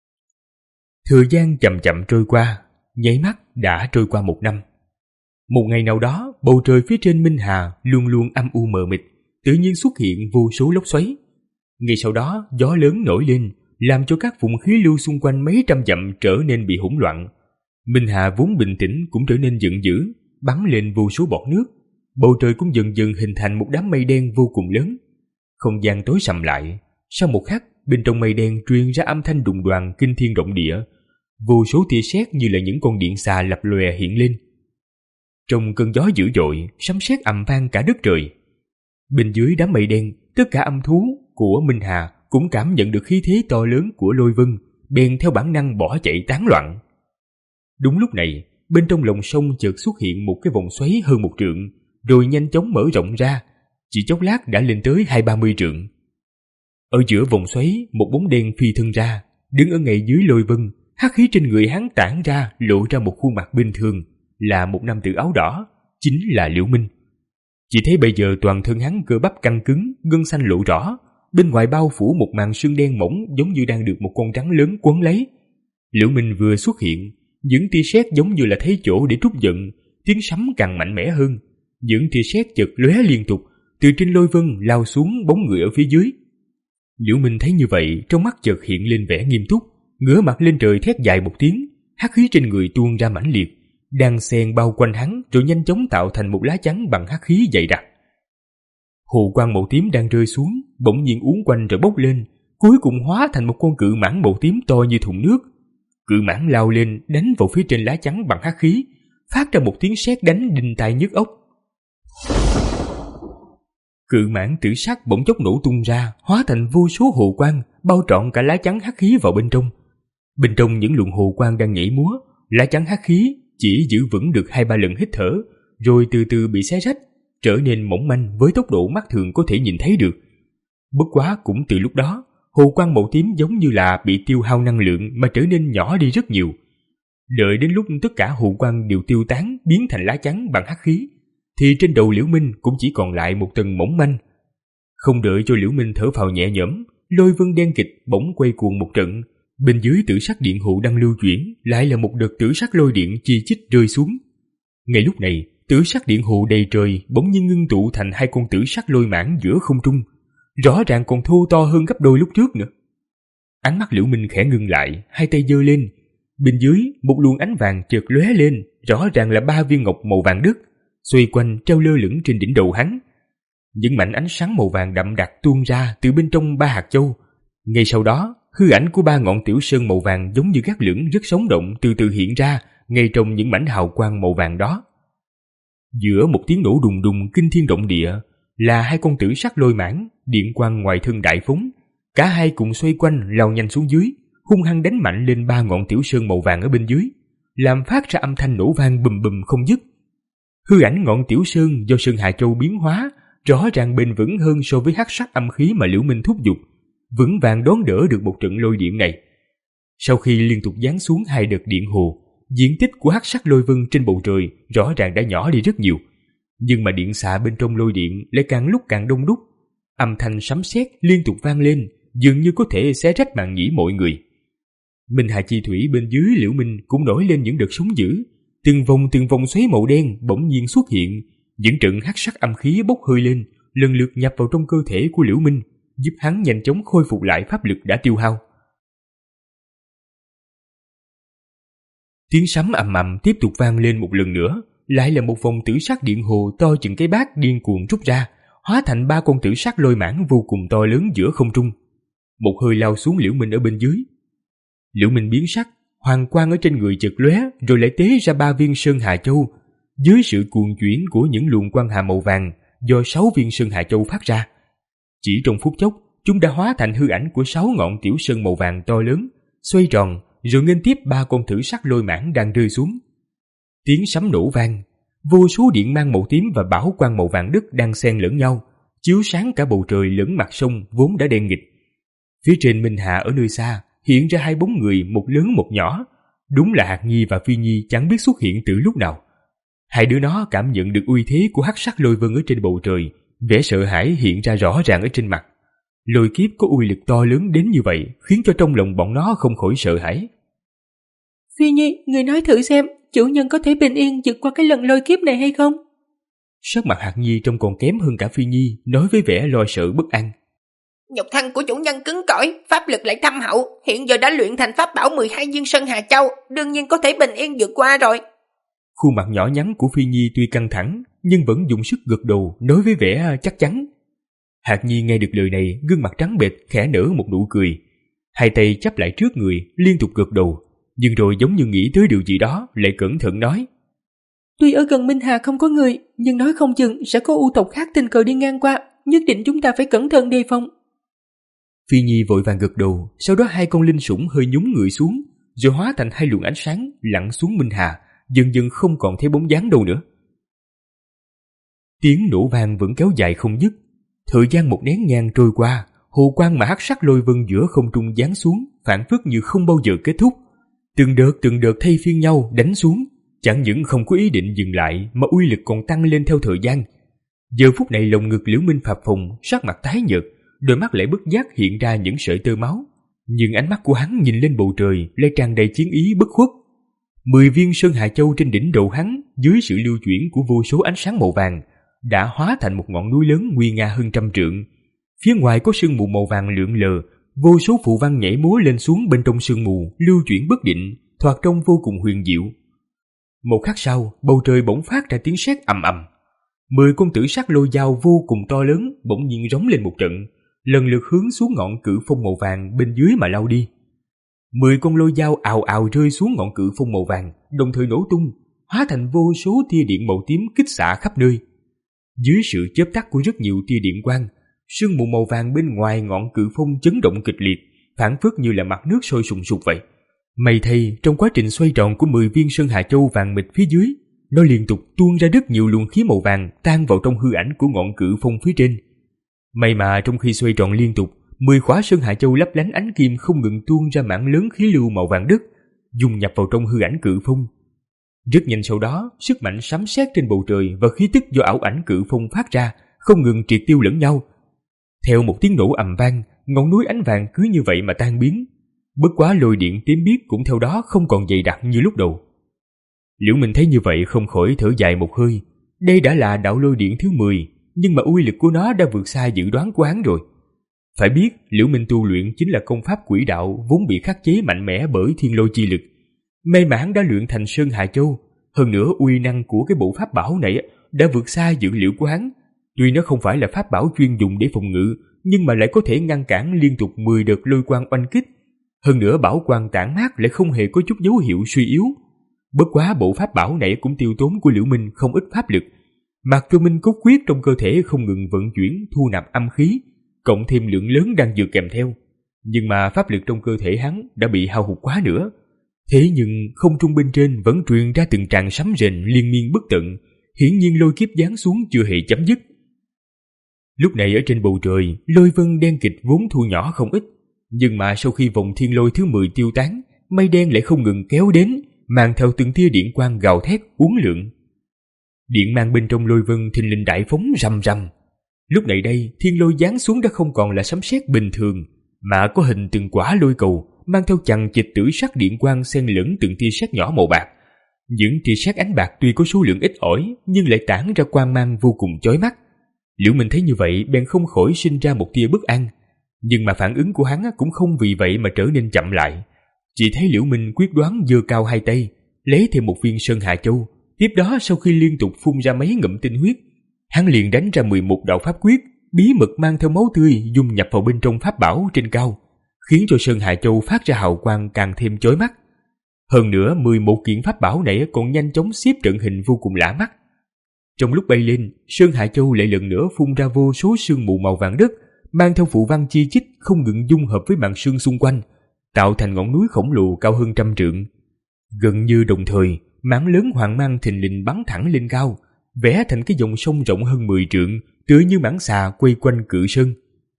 Speaker 2: Thời gian chậm chậm trôi qua, nháy mắt đã trôi qua một năm. Một ngày nào đó, bầu trời phía trên Minh Hà luôn luôn âm u mờ mịt, tự nhiên xuất hiện vô số lốc xoáy. Ngay sau đó, gió lớn nổi lên, làm cho các vùng khí lưu xung quanh mấy trăm dặm trở nên bị hỗn loạn. Minh Hà vốn bình tĩnh cũng trở nên giận dữ, bắn lên vô số bọt nước. Bầu trời cũng dần dần hình thành một đám mây đen vô cùng lớn. Không gian tối sầm lại. Sau một khắc, bên trong mây đen truyền ra âm thanh đùng đoàng kinh thiên động địa. Vô số tia sét như là những con điện xà lập lòe hiện lên. Trong cơn gió dữ dội, sấm sét ầm vang cả đất trời. Bên dưới đám mây đen, tất cả âm thú của Minh Hà cũng cảm nhận được khí thế to lớn của Lôi Vân, bèn theo bản năng bỏ chạy tán loạn. Đúng lúc này, bên trong lòng sông chợt xuất hiện một cái vòng xoáy hơn một trượng, rồi nhanh chóng mở rộng ra, chỉ chốc lát đã lên tới hai ba mươi trượng. Ở giữa vòng xoáy, một bóng đen phi thân ra, đứng ở ngay dưới Lôi Vân, hắc khí trên người hắn tản ra, lộ ra một khuôn mặt bình thường, là một nam tử áo đỏ, chính là Liễu Minh. Chỉ thấy bây giờ toàn thân hắn cơ bắp căng cứng, gân xanh lộ rõ, bên ngoài bao phủ một màn sương đen mỏng giống như đang được một con rắn lớn quấn lấy. Liễu Minh vừa xuất hiện, những tia sét giống như là thấy chỗ để trút giận, tiếng sấm càng mạnh mẽ hơn. Những tia sét chợt lóe liên tục, từ trên Lôi Vân lao xuống bóng người ở phía dưới. Liễu Minh thấy như vậy, trong mắt chợt hiện lên vẻ nghiêm túc, ngửa mặt lên trời thét dài một tiếng, hắc khí trên người tuôn ra mãnh liệt, đang xen bao quanh hắn rồi nhanh chóng tạo thành một lá chắn bằng hắc khí dày đặc. Hồ quang màu tím đang rơi xuống, bỗng nhiên uốn quanh rồi bốc lên, cuối cùng hóa thành một con cự mãng màu tím to như thùng nước. Cự mãng lao lên đánh vào phía trên lá chắn bằng hắc khí, phát ra một tiếng sét đánh đinh tai nhức óc. Cự mãng tử sắc bỗng chốc nổ tung ra, hóa thành vô số hồ quang, bao trọn cả lá chắn hắc khí vào bên trong. Bên trong những luồng hồ quang đang nhảy múa, lá chắn hắc khí chỉ giữ vững được hai ba lần hít thở, rồi từ từ bị xé rách, trở nên mỏng manh với tốc độ mắt thường có thể nhìn thấy được. Bất quá cũng từ lúc đó, hồ quang màu tím giống như là bị tiêu hao năng lượng mà trở nên nhỏ đi rất nhiều. Đợi đến lúc tất cả hù quang đều tiêu tán biến thành lá chắn bằng hắc khí, thì trên đầu Liễu Minh cũng chỉ còn lại một tầng mỏng manh. Không đợi cho Liễu Minh thở phào nhẹ nhõm, lôi vân đen kịch bỗng quay cuồng một trận. Bên dưới tử sắc điện hộ đang lưu chuyển, lại là một đợt tử sắc lôi điện chi chít rơi xuống. Ngay lúc này, tử sắc điện hộ đầy trời bỗng nhiên ngưng tụ thành hai con tử sắc lôi mãng giữa không trung, rõ ràng còn thô to hơn gấp đôi lúc trước nữa. Ánh mắt Liễu Minh khẽ ngưng lại, hai tay giơ lên. Bên dưới, một luồng ánh vàng chợt lóe lên, rõ ràng là ba viên ngọc màu vàng đất, xoay quanh treo lơ lửng trên đỉnh đầu hắn. Những mảnh ánh sáng màu vàng đậm đặc tuôn ra từ bên trong ba hạt châu. Ngay sau đó, hư ảnh của ba ngọn tiểu sơn màu vàng giống như gác lửng rất sống động từ từ hiện ra ngay trong những mảnh hào quang màu vàng đó. Giữa một tiếng nổ đùng đùng kinh thiên động địa là hai con tử sắc lôi mãng, điện quang ngoài thân đại phóng, cả hai cùng xoay quanh lao nhanh xuống dưới, hung hăng đánh mạnh lên ba ngọn tiểu sơn màu vàng ở bên dưới, làm phát ra âm thanh nổ vang bùm bùm không dứt. Hư ảnh ngọn tiểu sơn do Sơn Hà Châu biến hóa rõ ràng bền vững hơn so với hắc sắc âm khí mà Liễu Minh thúc giục, vững vàng đón đỡ được một trận lôi điện này. Sau khi liên tục giáng xuống hai đợt điện hồ, diện tích của hắc sắc lôi vân trên bầu trời rõ ràng đã nhỏ đi rất nhiều, nhưng mà điện xạ bên trong lôi điện lại càng lúc càng đông đúc, âm thanh sấm sét liên tục vang lên, dường như có thể xé rách màng nhĩ mọi người. Minh Hà chi thủy bên dưới Liễu Minh cũng nổi lên những đợt sóng dữ, từng vòng từng vòng xoáy màu đen bỗng nhiên xuất hiện, những trận hắc sắc âm khí bốc hơi lên, lần lượt nhập vào trong cơ thể của Liễu Minh, giúp hắn nhanh chóng khôi phục lại pháp lực đã tiêu hao. Tiếng sấm ầm ầm tiếp tục vang lên một lần nữa, lại là một vòng tử sắc điện hồ to chừng cái bát điên cuồng rút ra, hóa thành ba con tử sắc lôi mãng vô cùng to lớn giữa không trung. Một hơi lao xuống Liễu Minh ở bên dưới. Liễu Minh biến sắc, hoàng quang ở trên người chợt lóe, rồi lại tế ra ba viên Sơn Hà Châu, dưới sự cuồng chuyển của những luồng quang hà màu vàng do sáu viên Sơn Hà Châu phát ra. Chỉ trong phút chốc, chúng đã hóa thành hư ảnh của sáu ngọn tiểu sơn màu vàng to lớn, xoay tròn rồi nghênh tiếp ba con thử sắc lôi mãng đang rơi xuống. Tiếng sấm nổ vang, vô số điện mang màu tím và bảo quang màu vàng đất đang xen lẫn nhau, chiếu sáng cả bầu trời lẫn mặt sông vốn đã đen nghịt. Phía trên Minh Hà ở nơi xa hiện ra hai bóng người, một lớn một nhỏ, đúng là Hạc Nhi và Phi Nhi chẳng biết xuất hiện từ lúc nào. Hai đứa nó cảm nhận được uy thế của hắc sắc lôi vân ở trên bầu trời, vẻ sợ hãi hiện ra rõ ràng ở trên mặt. Lôi kiếp có uy lực to lớn đến như vậy khiến cho trong lòng bọn nó không khỏi sợ hãi.
Speaker 3: Phi Nhi, người nói thử xem, chủ nhân có thể bình yên vượt qua cái lần lôi kiếp này hay không?
Speaker 2: Sắc mặt Hạc Nhi trông còn kém hơn cả Phi Nhi, nói với vẻ lo sợ bất an.
Speaker 3: Nhục thân của chủ nhân cứng cỏi, pháp lực lại thâm hậu, hiện giờ đã luyện thành pháp bảo mười hai viên Sơn Hà Châu, đương nhiên có thể bình yên vượt qua rồi.
Speaker 2: Khuôn mặt nhỏ nhắn của Phi Nhi tuy căng thẳng, nhưng vẫn dùng sức gật đầu nói với vẻ chắc chắn. Hạc Nhi nghe được lời này, gương mặt trắng bệch khẽ nở một nụ cười, hai tay chắp lại trước người, liên tục gật đầu, nhưng rồi giống như nghĩ tới điều gì đó, lại cẩn thận nói:
Speaker 3: Tuy ở gần Minh Hà không có người, nhưng nói không chừng sẽ có u tộc khác tình cờ đi ngang qua, nhất định chúng ta phải cẩn thận đề phòng.
Speaker 2: Phi Nhi vội vàng gật đầu, sau đó hai con linh sủng hơi nhún người xuống, rồi hóa thành hai luồng ánh sáng lặn xuống Minh Hà, dần dần không còn thấy bóng dáng đâu nữa. Tiếng nổ vang vẫn kéo dài không dứt. Thời gian một nén nhang trôi qua, hồ quang mà hắc sắc lôi vân giữa không trung giáng xuống, phản phất như không bao giờ kết thúc. Từng đợt từng đợt thay phiên nhau đánh xuống, chẳng những không có ý định dừng lại mà uy lực còn tăng lên theo thời gian. Giờ phút này lồng ngực Liễu Minh phập phồng, sắc mặt tái nhợt, đôi mắt lại bất giác hiện ra những sợi tơ máu, nhưng ánh mắt của hắn nhìn lên bầu trời lại tràn đầy chiến ý bất khuất. Mười viên Sơn Hà Châu trên đỉnh đầu hắn, dưới sự lưu chuyển của vô số ánh sáng màu vàng, đã hóa thành một ngọn núi lớn nguy nga hơn trăm trượng. Phía ngoài có sương mù màu vàng lượn lờ, vô số phù văn nhảy múa lên xuống bên trong sương mù, lưu chuyển bất định, thoạt trông vô cùng huyền diệu. Một khắc sau, bầu trời bỗng phát ra tiếng sét ầm ầm. Mười con tử sắc lôi dao vô cùng to lớn bỗng nhiên rống lên một trận, lần lượt hướng xuống ngọn cự phong màu vàng bên dưới mà lao đi. Mười con lôi dao ào ào rơi xuống ngọn cự phong màu vàng, đồng thời nổ tung, hóa thành vô số tia điện màu tím kích xạ khắp nơi. Dưới sự chớp tắt của rất nhiều tia điện quang, sương mù màu vàng bên ngoài ngọn cự phong chấn động kịch liệt, phản phất như là mặt nước sôi sùng sục vậy. May thay, trong quá trình xoay tròn của mười viên Sơn Hà Châu vàng mịt phía dưới, nó liên tục tuôn ra rất nhiều luồng khí màu vàng tan vào trong hư ảnh của ngọn cự phong phía trên. May mà trong khi xoay tròn liên tục, mười khóa Sơn Hà Châu lấp lánh ánh kim không ngừng tuôn ra mảng lớn khí lưu màu vàng đất, dung nhập vào trong hư ảnh cự phong. Rất nhanh sau đó, sức mạnh sấm sét trên bầu trời và khí tức do ảo ảnh cự phong phát ra không ngừng triệt tiêu lẫn nhau. Theo một tiếng nổ ầm vang, ngọn núi ánh vàng cứ như vậy mà tan biến. Bất quá lôi điện tím biếc cũng theo đó không còn dày đặc như lúc đầu. Liễu Minh thấy như vậy không khỏi thở dài một hơi. Đây đã là đạo lôi điện thứ mười, nhưng mà uy lực của nó đã vượt xa dự đoán của hắn rồi. Phải biết, Liễu Minh tu luyện chính là công pháp quỷ đạo vốn bị khắc chế mạnh mẽ bởi thiên lôi chi lực. May mà hắn đã luyện thành Sơn Hà Châu, hơn nữa uy năng của cái bộ pháp bảo này đã vượt xa dự liệu của hắn. Tuy nó không phải là pháp bảo chuyên dùng để phòng ngự, nhưng mà lại có thể ngăn cản liên tục mười đợt lôi quang oanh kích. Hơn nữa bảo quang tản mát lại không hề có chút dấu hiệu suy yếu. Bất quá bộ pháp bảo này cũng tiêu tốn của Liễu Minh không ít pháp lực. Mặc cho Minh Cốt Quyết trong cơ thể không ngừng vận chuyển thu nạp âm khí, cộng thêm lượng lớn đang dược kèm theo. Nhưng mà pháp lực trong cơ thể hắn đã bị hao hụt quá nữa. Thế nhưng không trung bên trên vẫn truyền ra từng tràng sấm rền liên miên bất tận, hiển nhiên lôi kiếp giáng xuống chưa hề chấm dứt. Lúc này ở trên bầu trời, lôi vân đen kịt vốn thu nhỏ không ít, nhưng mà sau khi vòng thiên lôi thứ mười tiêu tán, mây đen lại không ngừng kéo đến, mang theo từng tia điện quang gào thét uốn lượn. Điện mang bên trong lôi vân thình lình đại phóng rầm rầm. Lúc này đây, thiên lôi giáng xuống đã không còn là sấm sét bình thường, mà có hình từng quả lôi cầu, mang theo chằng chịt tử sắc điện quang xen lẫn từng tia sét nhỏ màu bạc. Những tia sét ánh bạc tuy có số lượng ít ỏi, nhưng lại tản ra quang mang vô cùng chói mắt. Liễu Minh thấy như vậy bèn không khỏi sinh ra một tia bất an, nhưng mà phản ứng của hắn cũng không vì vậy mà trở nên chậm lại. Chỉ thấy Liễu Minh quyết đoán giơ cao hai tay, lấy thêm một viên Sơn Hà Châu. Tiếp đó sau khi liên tục phun ra mấy ngụm tinh huyết, hắn liền đánh ra mười một đạo pháp quyết, bí mật mang theo máu tươi dung nhập vào bên trong pháp bảo trên cao, khiến cho Sơn Hà Châu phát ra hào quang càng thêm chói mắt. Hơn nữa mười một kiện pháp bảo này còn nhanh chóng xếp trận hình vô cùng lạ mắt. Trong lúc bay lên, Sơn Hà Châu lại lần nữa phun ra vô số sương mù màu vàng đất, mang theo phù văn chi chít không ngừng dung hợp với màn sương xung quanh, tạo thành ngọn núi khổng lồ cao hơn trăm trượng. Gần như đồng thời, mảng lớn hoàng mang thình lình bắn thẳng lên cao, vẽ thành cái dòng sông rộng hơn mười trượng, tựa như mảng xà quay quanh cự sơn.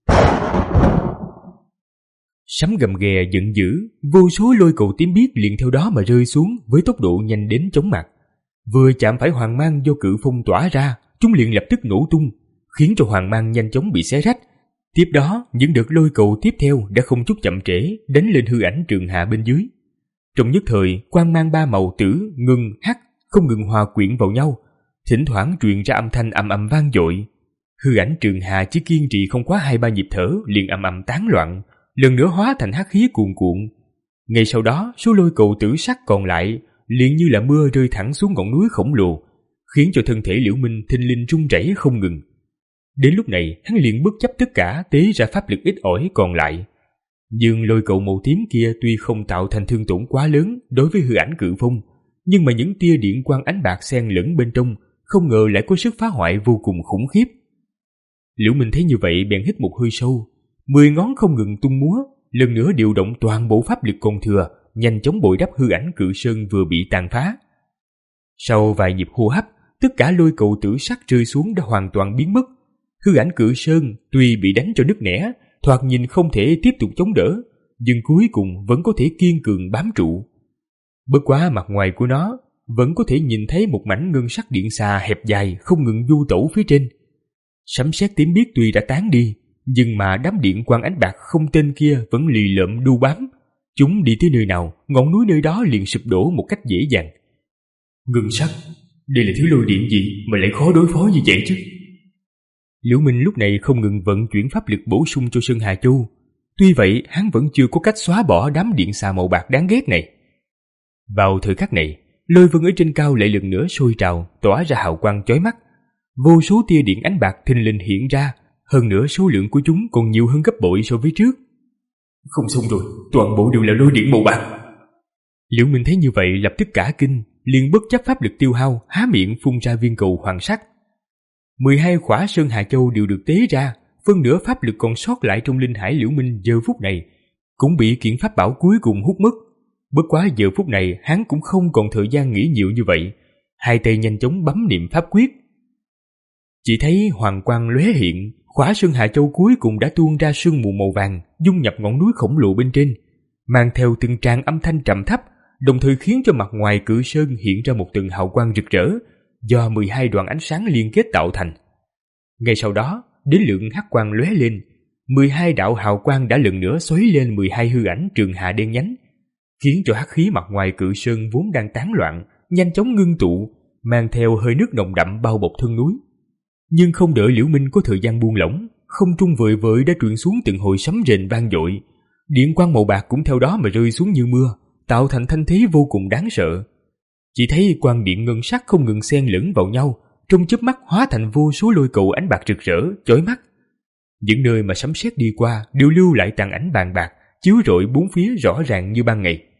Speaker 2: Sấm gầm ghè giận dữ, vô số lôi cầu tím biếc liền theo đó mà rơi xuống với tốc độ nhanh đến chóng mặt. Vừa chạm phải hoàng mang do cự phong tỏa ra, chúng liền lập tức nổ tung, khiến cho hoàng mang nhanh chóng bị xé rách. Tiếp đó, những đợt lôi cầu tiếp theo đã không chút chậm trễ đánh lên hư ảnh Trường Hà bên dưới. Trong nhất thời, quang mang ba màu tử, ngân, hắc không ngừng hòa quyện vào nhau, thỉnh thoảng truyền ra âm thanh ầm ầm vang dội. Hư ảnh Trường Hà chỉ kiên trì không quá hai ba nhịp thở liền ầm ầm tán loạn, lần nữa hóa thành hắc khí cuồn cuộn. Ngay sau đó, số lôi cầu tử sắc còn lại liền như là mưa rơi thẳng xuống ngọn núi khổng lồ, khiến cho thân thể Liễu Minh thình lình rung rẩy không ngừng. Đến lúc này, hắn liền bất chấp tất cả tế ra pháp lực ít ỏi còn lại. Nhưng lôi cầu màu tím kia tuy không tạo thành thương tổn quá lớn đối với hư ảnh cự phong, nhưng mà những tia điện quang ánh bạc xen lẫn bên trong không ngờ lại có sức phá hoại vô cùng khủng khiếp. Liễu Minh thấy như vậy bèn hít một hơi sâu, mười ngón không ngừng tung múa, lần nữa điều động toàn bộ pháp lực còn thừa, nhanh chóng bồi đắp hư ảnh cự sơn vừa bị tàn phá. Sau vài nhịp hô hấp, tất cả lôi cầu tử sắc rơi xuống đã hoàn toàn biến mất. Hư ảnh cự sơn tuy bị đánh cho nứt nẻ, thoạt nhìn không thể tiếp tục chống đỡ, nhưng cuối cùng vẫn có thể kiên cường bám trụ. Bất quá mặt ngoài của nó vẫn có thể nhìn thấy một mảnh ngân sắc điện xà hẹp dài không ngừng du tẩu phía trên. Sấm sét tím biếc tuy đã tán đi, nhưng mà đám điện quang ánh bạc không tên kia vẫn lì lợm đu bám. Chúng đi tới nơi nào, ngọn núi nơi đó liền sụp đổ một cách dễ dàng. Ngân sắc, đây là thứ lôi điện gì mà lại khó đối phó như vậy chứ? Liễu Minh lúc này không ngừng vận chuyển pháp lực bổ sung cho Sơn Hà Châu. Tuy vậy, hắn vẫn chưa có cách xóa bỏ đám điện xà màu bạc đáng ghét này. Vào thời khắc này, lôi vân ở trên cao lại lần nữa sôi trào, tỏa ra hào quang chói mắt. Vô số tia điện ánh bạc thình lình hiện ra, hơn nữa số lượng của chúng còn nhiều hơn gấp bội so với trước. Không xong rồi, toàn bộ đều là lôi điện màu bạc. Liễu Minh thấy như vậy lập tức cả kinh, liền bất chấp pháp lực tiêu hao, há miệng phun ra viên cầu hoàng sắc. mười hai khỏa Sơn Hà Châu đều được tế ra, phân nửa pháp lực còn sót lại trong linh hải Liễu Minh giờ phút này cũng bị kiện pháp bảo cuối cùng hút mất. Bất quá giờ phút này hắn cũng không còn thời gian nghĩ nhiều như vậy, hai tay nhanh chóng bấm niệm pháp quyết. Chỉ thấy hoàng quang lóe hiện, khỏa Sơn Hà Châu cuối cùng đã tuôn ra sương mù màu vàng dung nhập ngọn núi khổng lồ bên trên, mang theo từng tràng âm thanh trầm thấp, đồng thời khiến cho mặt ngoài cự sơn hiện ra một tầng hào quang rực rỡ do mười hai đoạn ánh sáng liên kết tạo thành. Ngay sau đó, đến lượng hắc quang lóe lên, mười hai đạo hào quang đã lần nữa xoáy lên mười hai hư ảnh trường hà đen nhánh, khiến cho hắc khí mặt ngoài cự sơn vốn đang tán loạn nhanh chóng ngưng tụ, mang theo hơi nước nồng đậm bao bọc thân núi. Nhưng không đợi Liễu Minh có thời gian buông lỏng, không trung vời vợi đã truyền xuống từng hồi sấm rền vang dội, điện quang màu bạc cũng theo đó mà rơi xuống như mưa, tạo thành thanh thế vô cùng đáng sợ. Chỉ thấy quang điện ngân sắc không ngừng xen lẫn vào nhau, trong chớp mắt hóa thành vô số lôi cầu ánh bạc rực rỡ, chói mắt. Những nơi mà sấm sét đi qua đều lưu lại tàn ảnh bàn bạc, chiếu rọi bốn phía rõ ràng như ban ngày.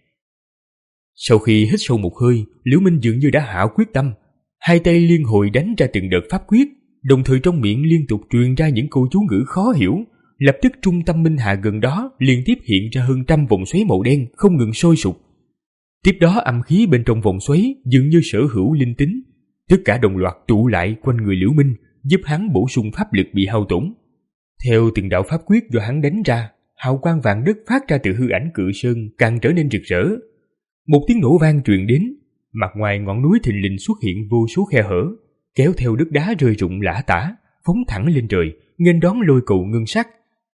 Speaker 2: Sau khi hít sâu một hơi, Liễu Minh dường như đã hạ quyết tâm, hai tay liên hồi đánh ra từng đợt pháp quyết, đồng thời trong miệng liên tục truyền ra những câu chú ngữ khó hiểu. Lập tức trung tâm minh hà gần đó liên tiếp hiện ra hơn trăm vòng xoáy màu đen không ngừng sôi sục. Tiếp đó âm khí bên trong vòng xoáy dường như sở hữu linh tính, tất cả đồng loạt tụ lại quanh người Liễu Minh, giúp hắn bổ sung pháp lực bị hao tổn. Theo từng đạo pháp quyết do hắn đánh ra, hào quang vàng đất phát ra từ hư ảnh cự sơn càng trở nên rực rỡ. Một tiếng nổ vang truyền đến, mặt ngoài ngọn núi thình lình xuất hiện vô số khe hở, kéo theo đất đá rơi rụng lả tả, phóng thẳng lên trời, nghênh đón lôi cầu ngân sắc.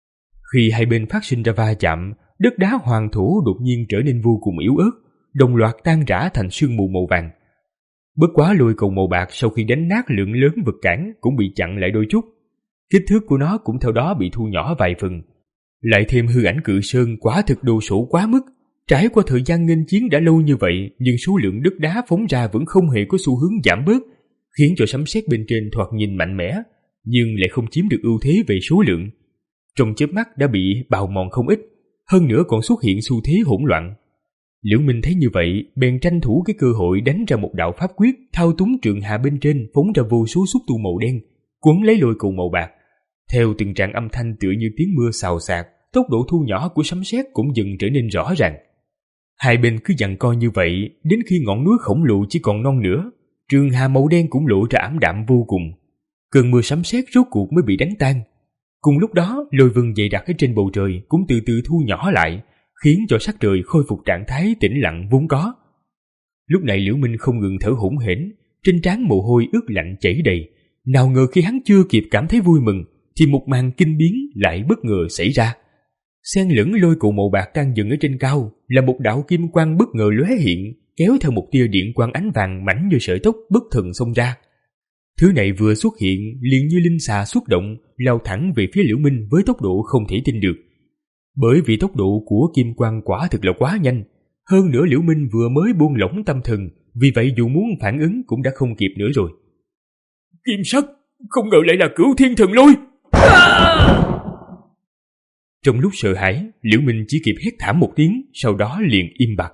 Speaker 2: Khi hai bên phát sinh ra va chạm, đất đá hoàng thổ đột nhiên trở nên vô cùng yếu ớt, đồng loạt tan rã thành sương mù màu vàng. Bất quá lôi cầu màu bạc sau khi đánh nát lượng lớn vật cản cũng bị chặn lại đôi chút, kích thước của nó cũng theo đó bị thu nhỏ vài phần. Lại thêm hư ảnh cự sơn quả thực đồ sộ quá mức, trải qua thời gian nghênh chiến đã lâu như vậy nhưng số lượng đất đá phóng ra vẫn không hề có xu hướng giảm bớt, khiến cho sấm sét bên trên thoạt nhìn mạnh mẽ, nhưng lại không chiếm được ưu thế về số lượng. Trong chớp mắt đã bị bào mòn không ít, hơn nữa còn xuất hiện xu thế hỗn loạn. Liễu Minh thấy như vậy, bèn tranh thủ cái cơ hội đánh ra một đạo pháp quyết, thao túng trường hà bên trên phóng ra vô số xúc tu màu đen, quấn lấy lôi cầu màu bạc. Theo từng trạng âm thanh tựa như tiếng mưa xào xạc, tốc độ thu nhỏ của sấm sét cũng dần trở nên rõ ràng. Hai bên cứ giằng co như vậy, đến khi ngọn núi khổng lồ chỉ còn non nữa, trường hà màu đen cũng lộ ra ảm đạm vô cùng. Cơn mưa sấm sét rốt cuộc mới bị đánh tan. Cùng lúc đó, lôi vân dày đặc ở trên bầu trời cũng từ từ thu nhỏ lại, khiến cho sắc trời khôi phục trạng thái tĩnh lặng vốn có. Lúc này Liễu Minh không ngừng thở hổn hển, trên trán mồ hôi ướt lạnh chảy đầy. Nào ngờ khi hắn chưa kịp cảm thấy vui mừng, thì một màn kinh biến lại bất ngờ xảy ra. Xen lẫn lôi cầu màu bạc đang dừng ở trên cao là một đạo kim quang bất ngờ lóe hiện, kéo theo một tia điện quang ánh vàng mảnh như sợi tóc bất thần xông ra. Thứ này vừa xuất hiện liền như linh xà xuất động, lao thẳng về phía Liễu Minh với tốc độ không thể tin được. Bởi vì tốc độ của kim quang quả thực là quá nhanh, hơn nữa Liễu Minh vừa mới buông lỏng tâm thần, vì vậy dù muốn phản ứng cũng đã không kịp nữa rồi. Kim sắc, không ngờ lại là Cửu Thiên Thần Lôi! À! Trong lúc sợ hãi, Liễu Minh chỉ kịp hét thảm một tiếng, sau đó liền im bặt.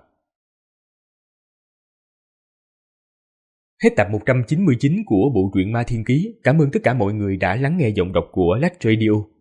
Speaker 2: Hết tập một trăm chín mươi chín của bộ truyện Ma Thiên Ký. Cảm ơn tất cả mọi người đã lắng nghe giọng đọc của Lách Radio.